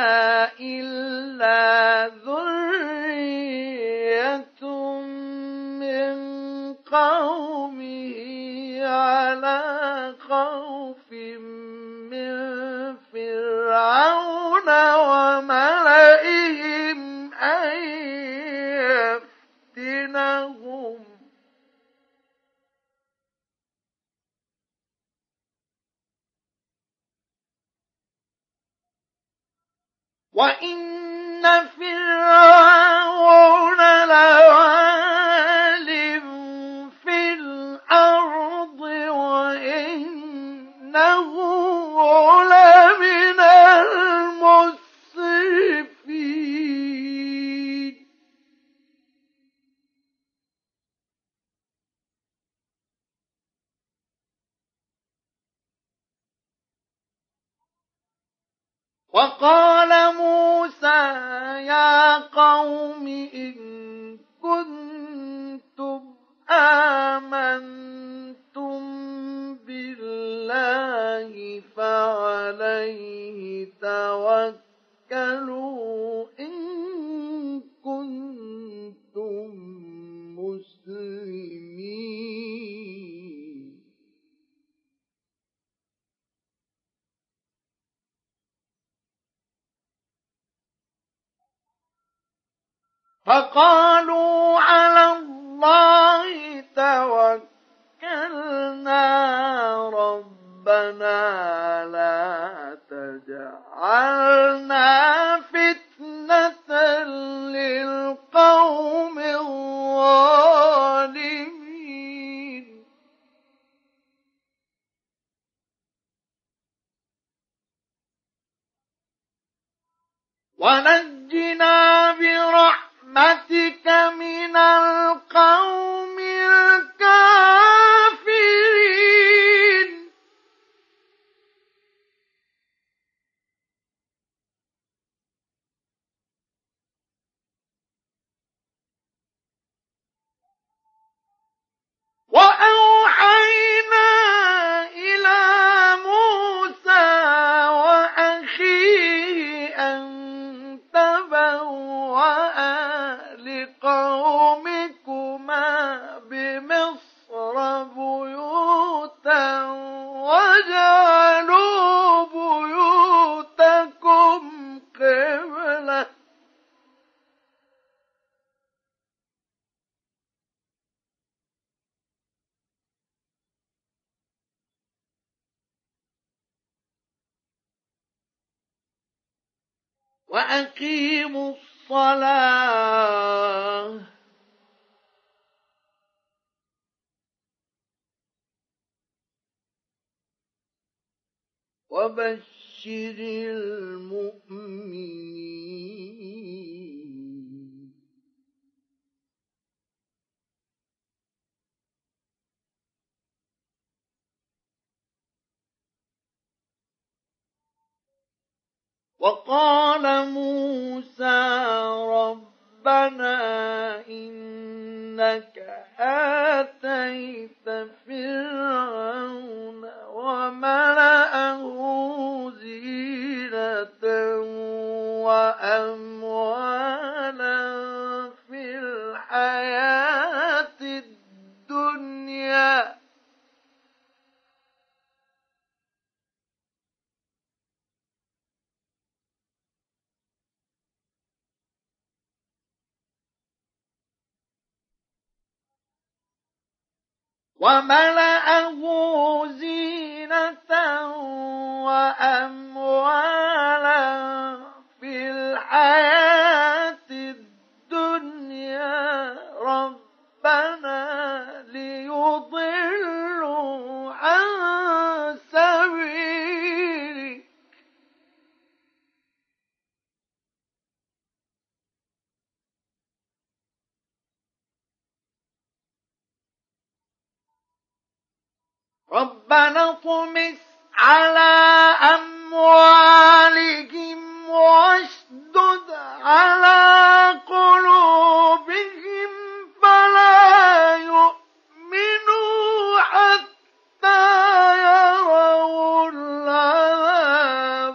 إلا ذرية من قومه وإن فرعون لعال في الأرض وإنه لمن المسرفين. وقال موسى يا قوم إن كنتم آمنتم بالله فعليه توكلوا إن كنتم مسلمين. فقالوا على الله توكلنا ربنا لا تجعلنا فتنة للقوم الظالمين. ونجنا برحمتك من القوم الكافرين. وأوحينا إلى موسى وأخيه أن تبوأ لقومكما بمصر بيوتا وجعلوا بيوتكم قبلة. وأقيموا الصلاة وبشر المؤمنين. وقال موسى ربنا إنك آتيت فرعون وملأه زينة وأموالا في الحياة الدنيا وملأه زينة وأموالا في الحياة الدنيا ربنا ليضلوا عن سبيلك ربنا اطمس على أموالهم واشدد على قلوبهم فلا يؤمنوا حتى يروا العذاب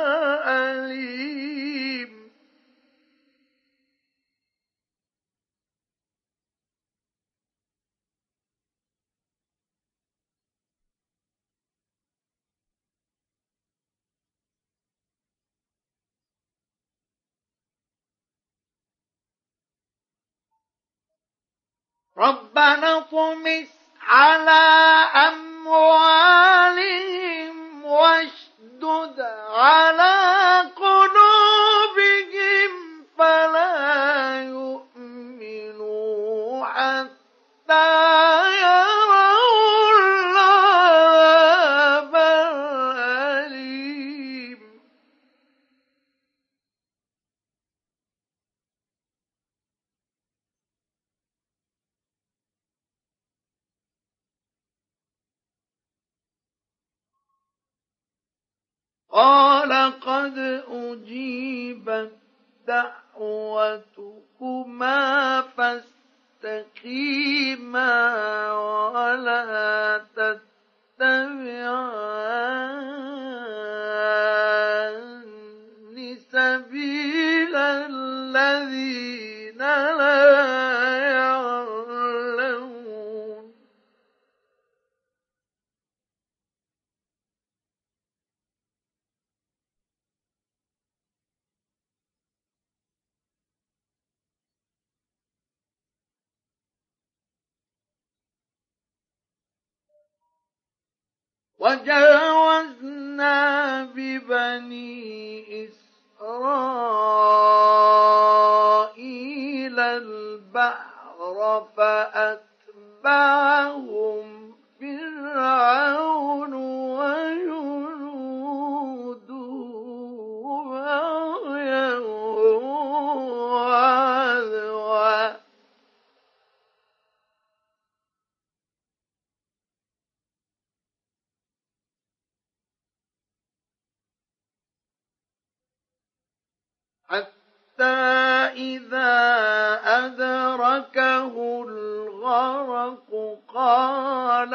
الأليم. ربنا اطمس على أموالهم واشدد على قلوبهم قال قد أجيبت دعوتكما فاستقيما ولا تتبعان سبيل الذين لا يعلمون وجاوزنا ببني إسرائيل البحر فأتبعهم فرعون وجنوده بغيا وعدوا حتى إذا أدركه الغرق قال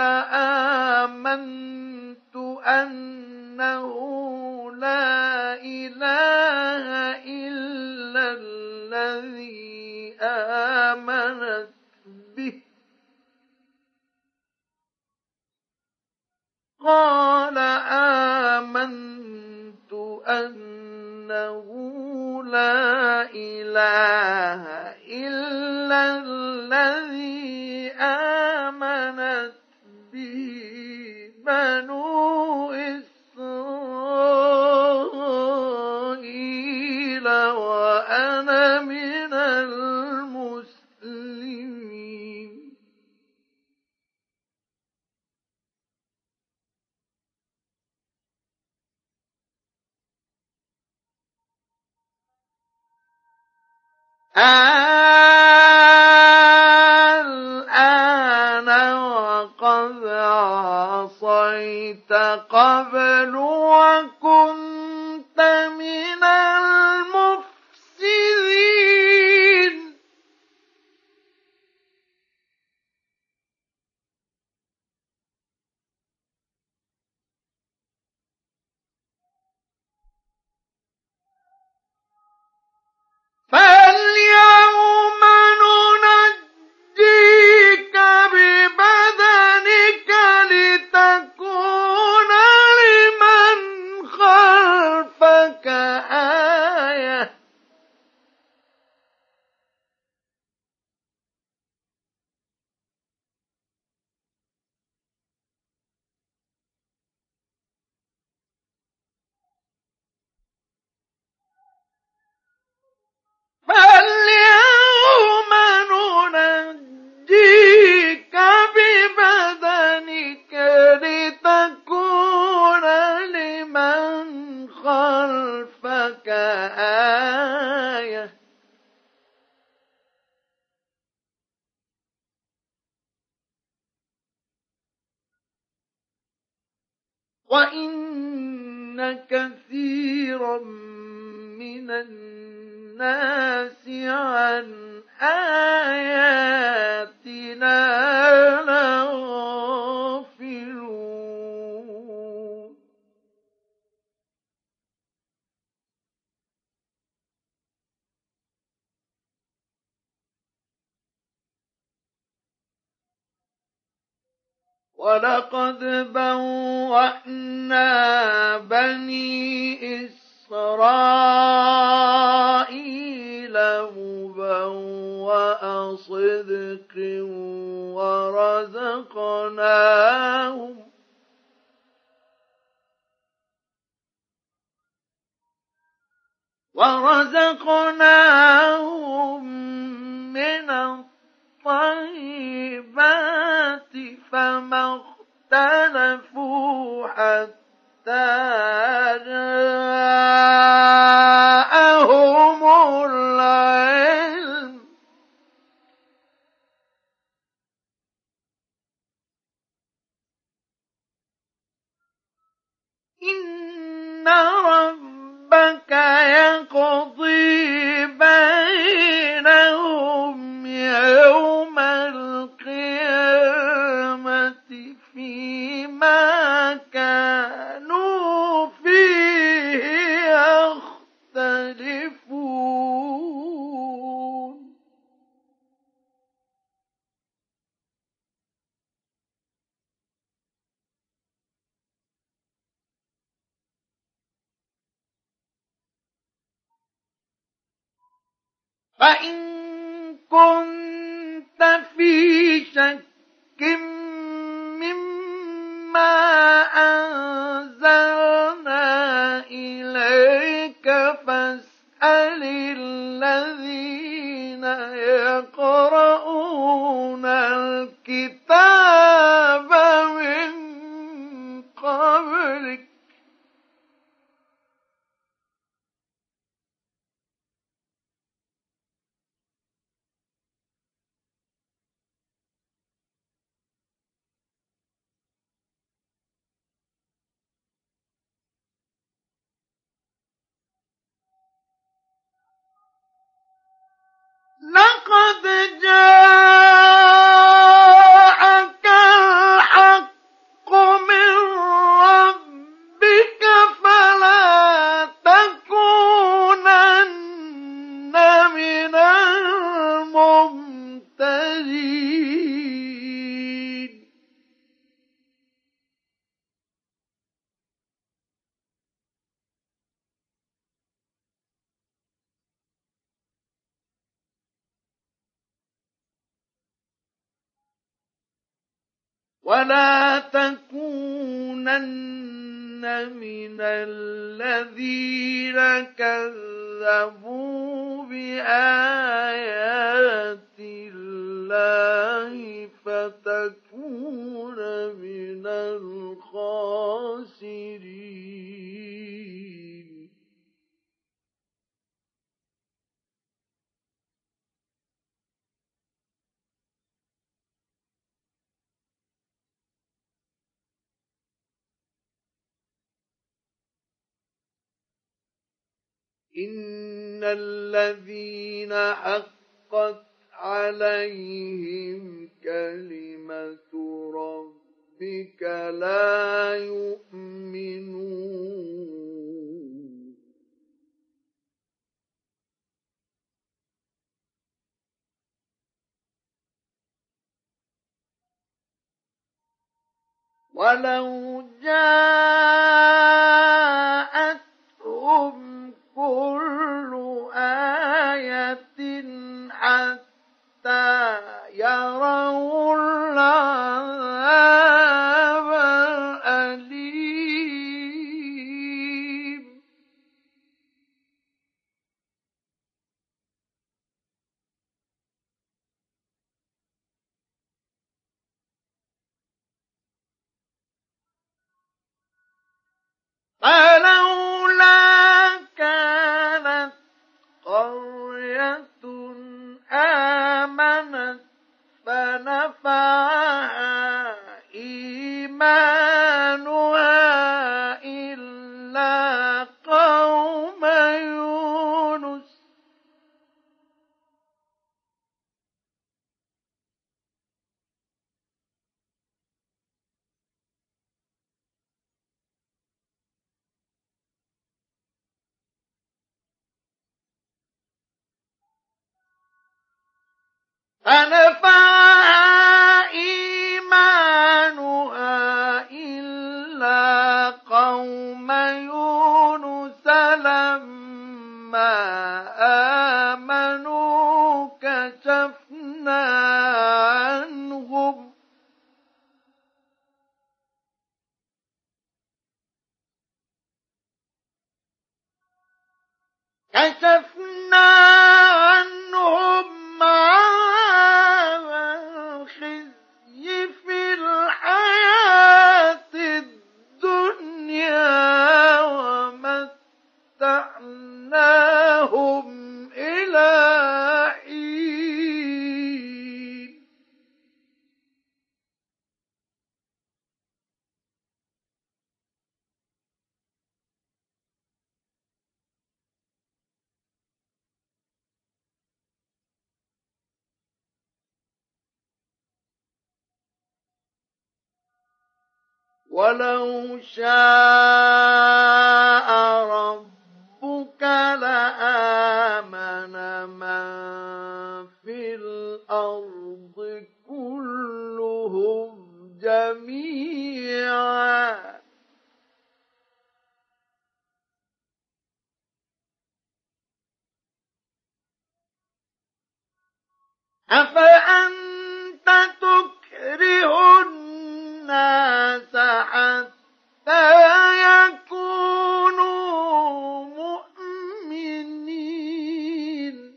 آمنت أنه لا إله إلا الذي آمنت به قال آمنت أنه لا إله إلا الذي آمنت به بنو إسرائيل وأنا من المسلمين الآن وقد عصيت قبل وكنت من المفسدين فاليوم ننجيك ببدنك لتكون لمن خلفك آية فاليوم ننجيك ببدنك لتكون لمن خلفك آية وإن كثيرا من الناس عن آياتنا لغافلون ولقد بوأنا بني إسرائيل مبوأ صدق ورزقناهم من الطيبات فما اختلفوا حتى جاءهم العلم إن ربك يقضي بينهم يوم القيامة فيما كانوا فيه يختلفون فإن كنت في شك مما أنزلنا إليك فاسأل الذين يقرؤون الكتاب من قبلك لقد جاءك الحق من ربك فلا تكونن من الممترين ولا تكونن من الذين كذبوا بآيات الله فتكون من الخاسرين إن الذين حقت عليهم كلمة ربك لا يؤمنون ولو جاءتهم كل آية حتى يروا العذاب الأليم فلولا كانت قرية آمنت فنفعها إيمانها إلا قوم يونس فنفعها إيمانها إلا قوم يونس لما آمنوا كشفنا عنهم عذاب الخزي في الحياة الدنيا ومتعناهم إلى حين ولو شاء ربك لآمن من في الأرض كلهم جميعا أفأنت تكره الناس حتى يكونوا مؤمنين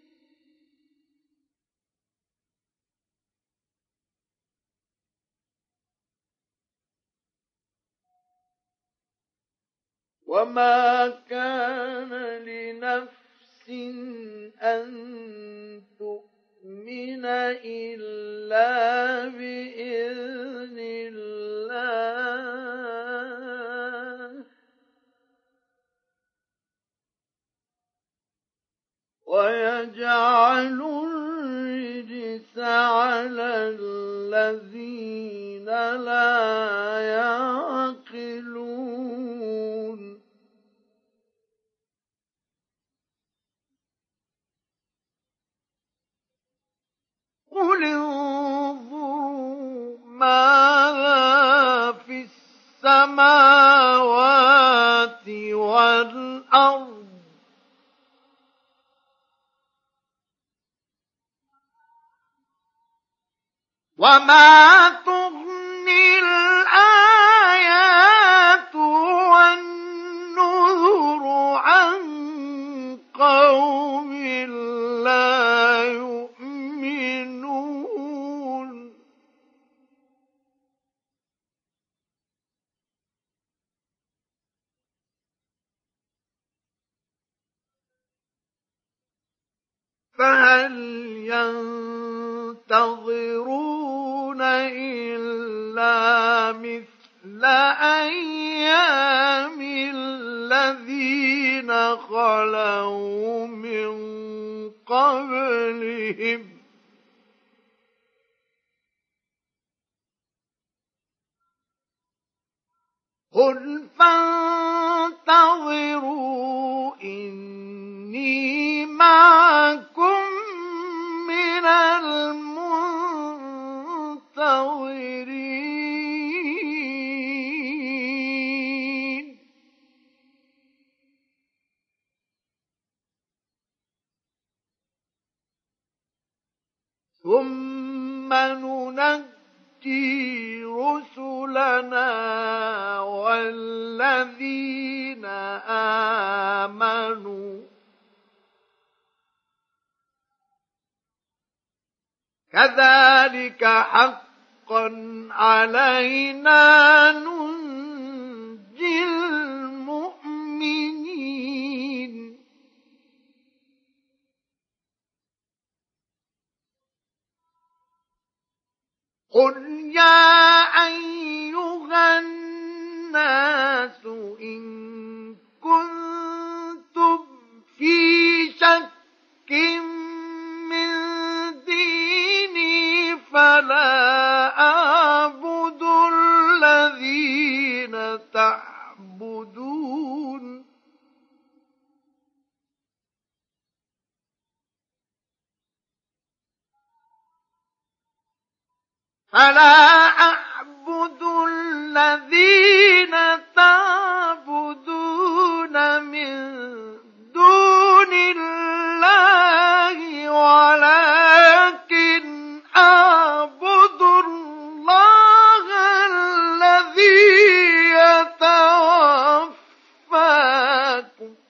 وما كان لنفس أن تؤمن إلا بإذن الله ويجعل الرجس على الذين لا يعقلون قل انظروا ماذا في السماوات والأرض وما تغني الآيات والنذر عن قوم لا يؤمنون فهل ينتظرون إلا مثل أيام الذين خلوا من قبلهم قل فانتظروا إني معكم من المنتظرين ثم ننجي رسلنا والذين آمنوا كذلك حقا علينا ننجي المؤمنين قل يا أيها الناس إن كنتم في شك من ديني فلا أعبد الذين تعبدون من دون الله ولكن أعبد الله الذي يتوفاكم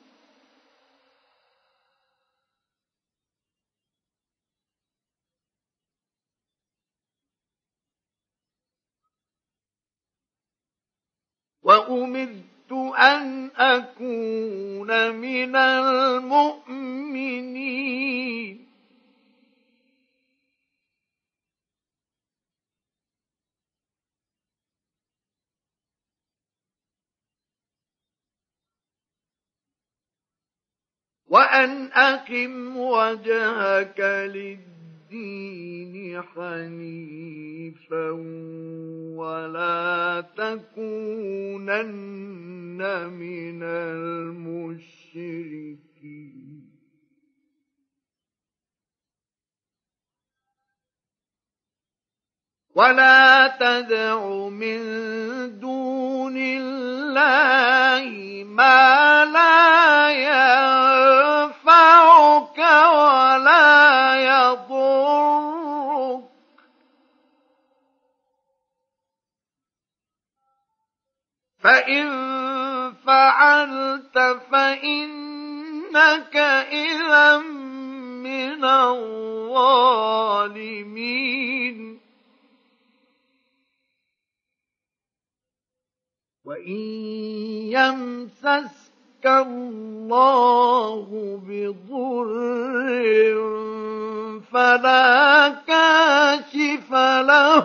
وأمرت أن أكون من المؤمنين وأن أقم وجهك للدين حنيفا ولا تكونن من المشركين ولا تدع من دون الله ما لا ينفعك ولا يضرك فإن فعلت فإنك إذا من الظالمين وإن يمسسك الله بضر فلا كاشف له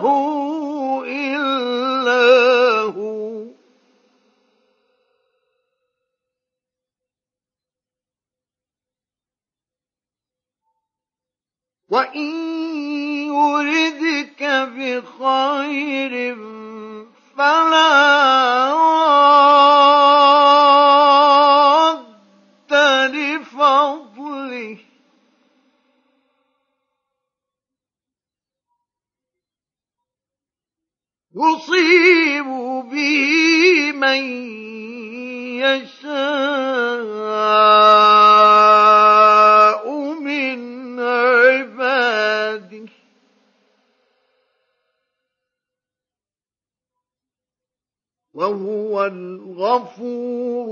إلا هو وإن يردك بخير فلا راد لفضله يصيب به من يشاء من عباده وهو الغفور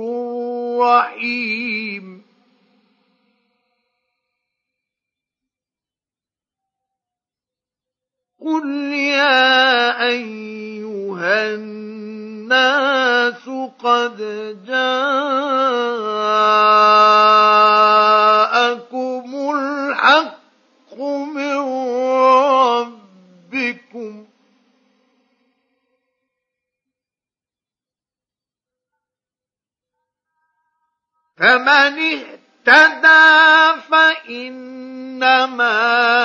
الرحيم قل يا أيها الناس قد جاءكم الحق من ربكم فمن اهتدى فإنما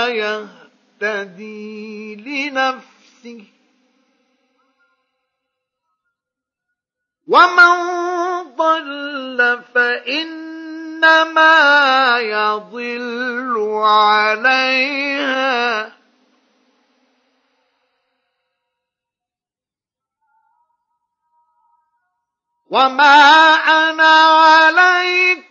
يهتدي لنفسه ومن ضل فإنما يضل عليها وما أنا عليكم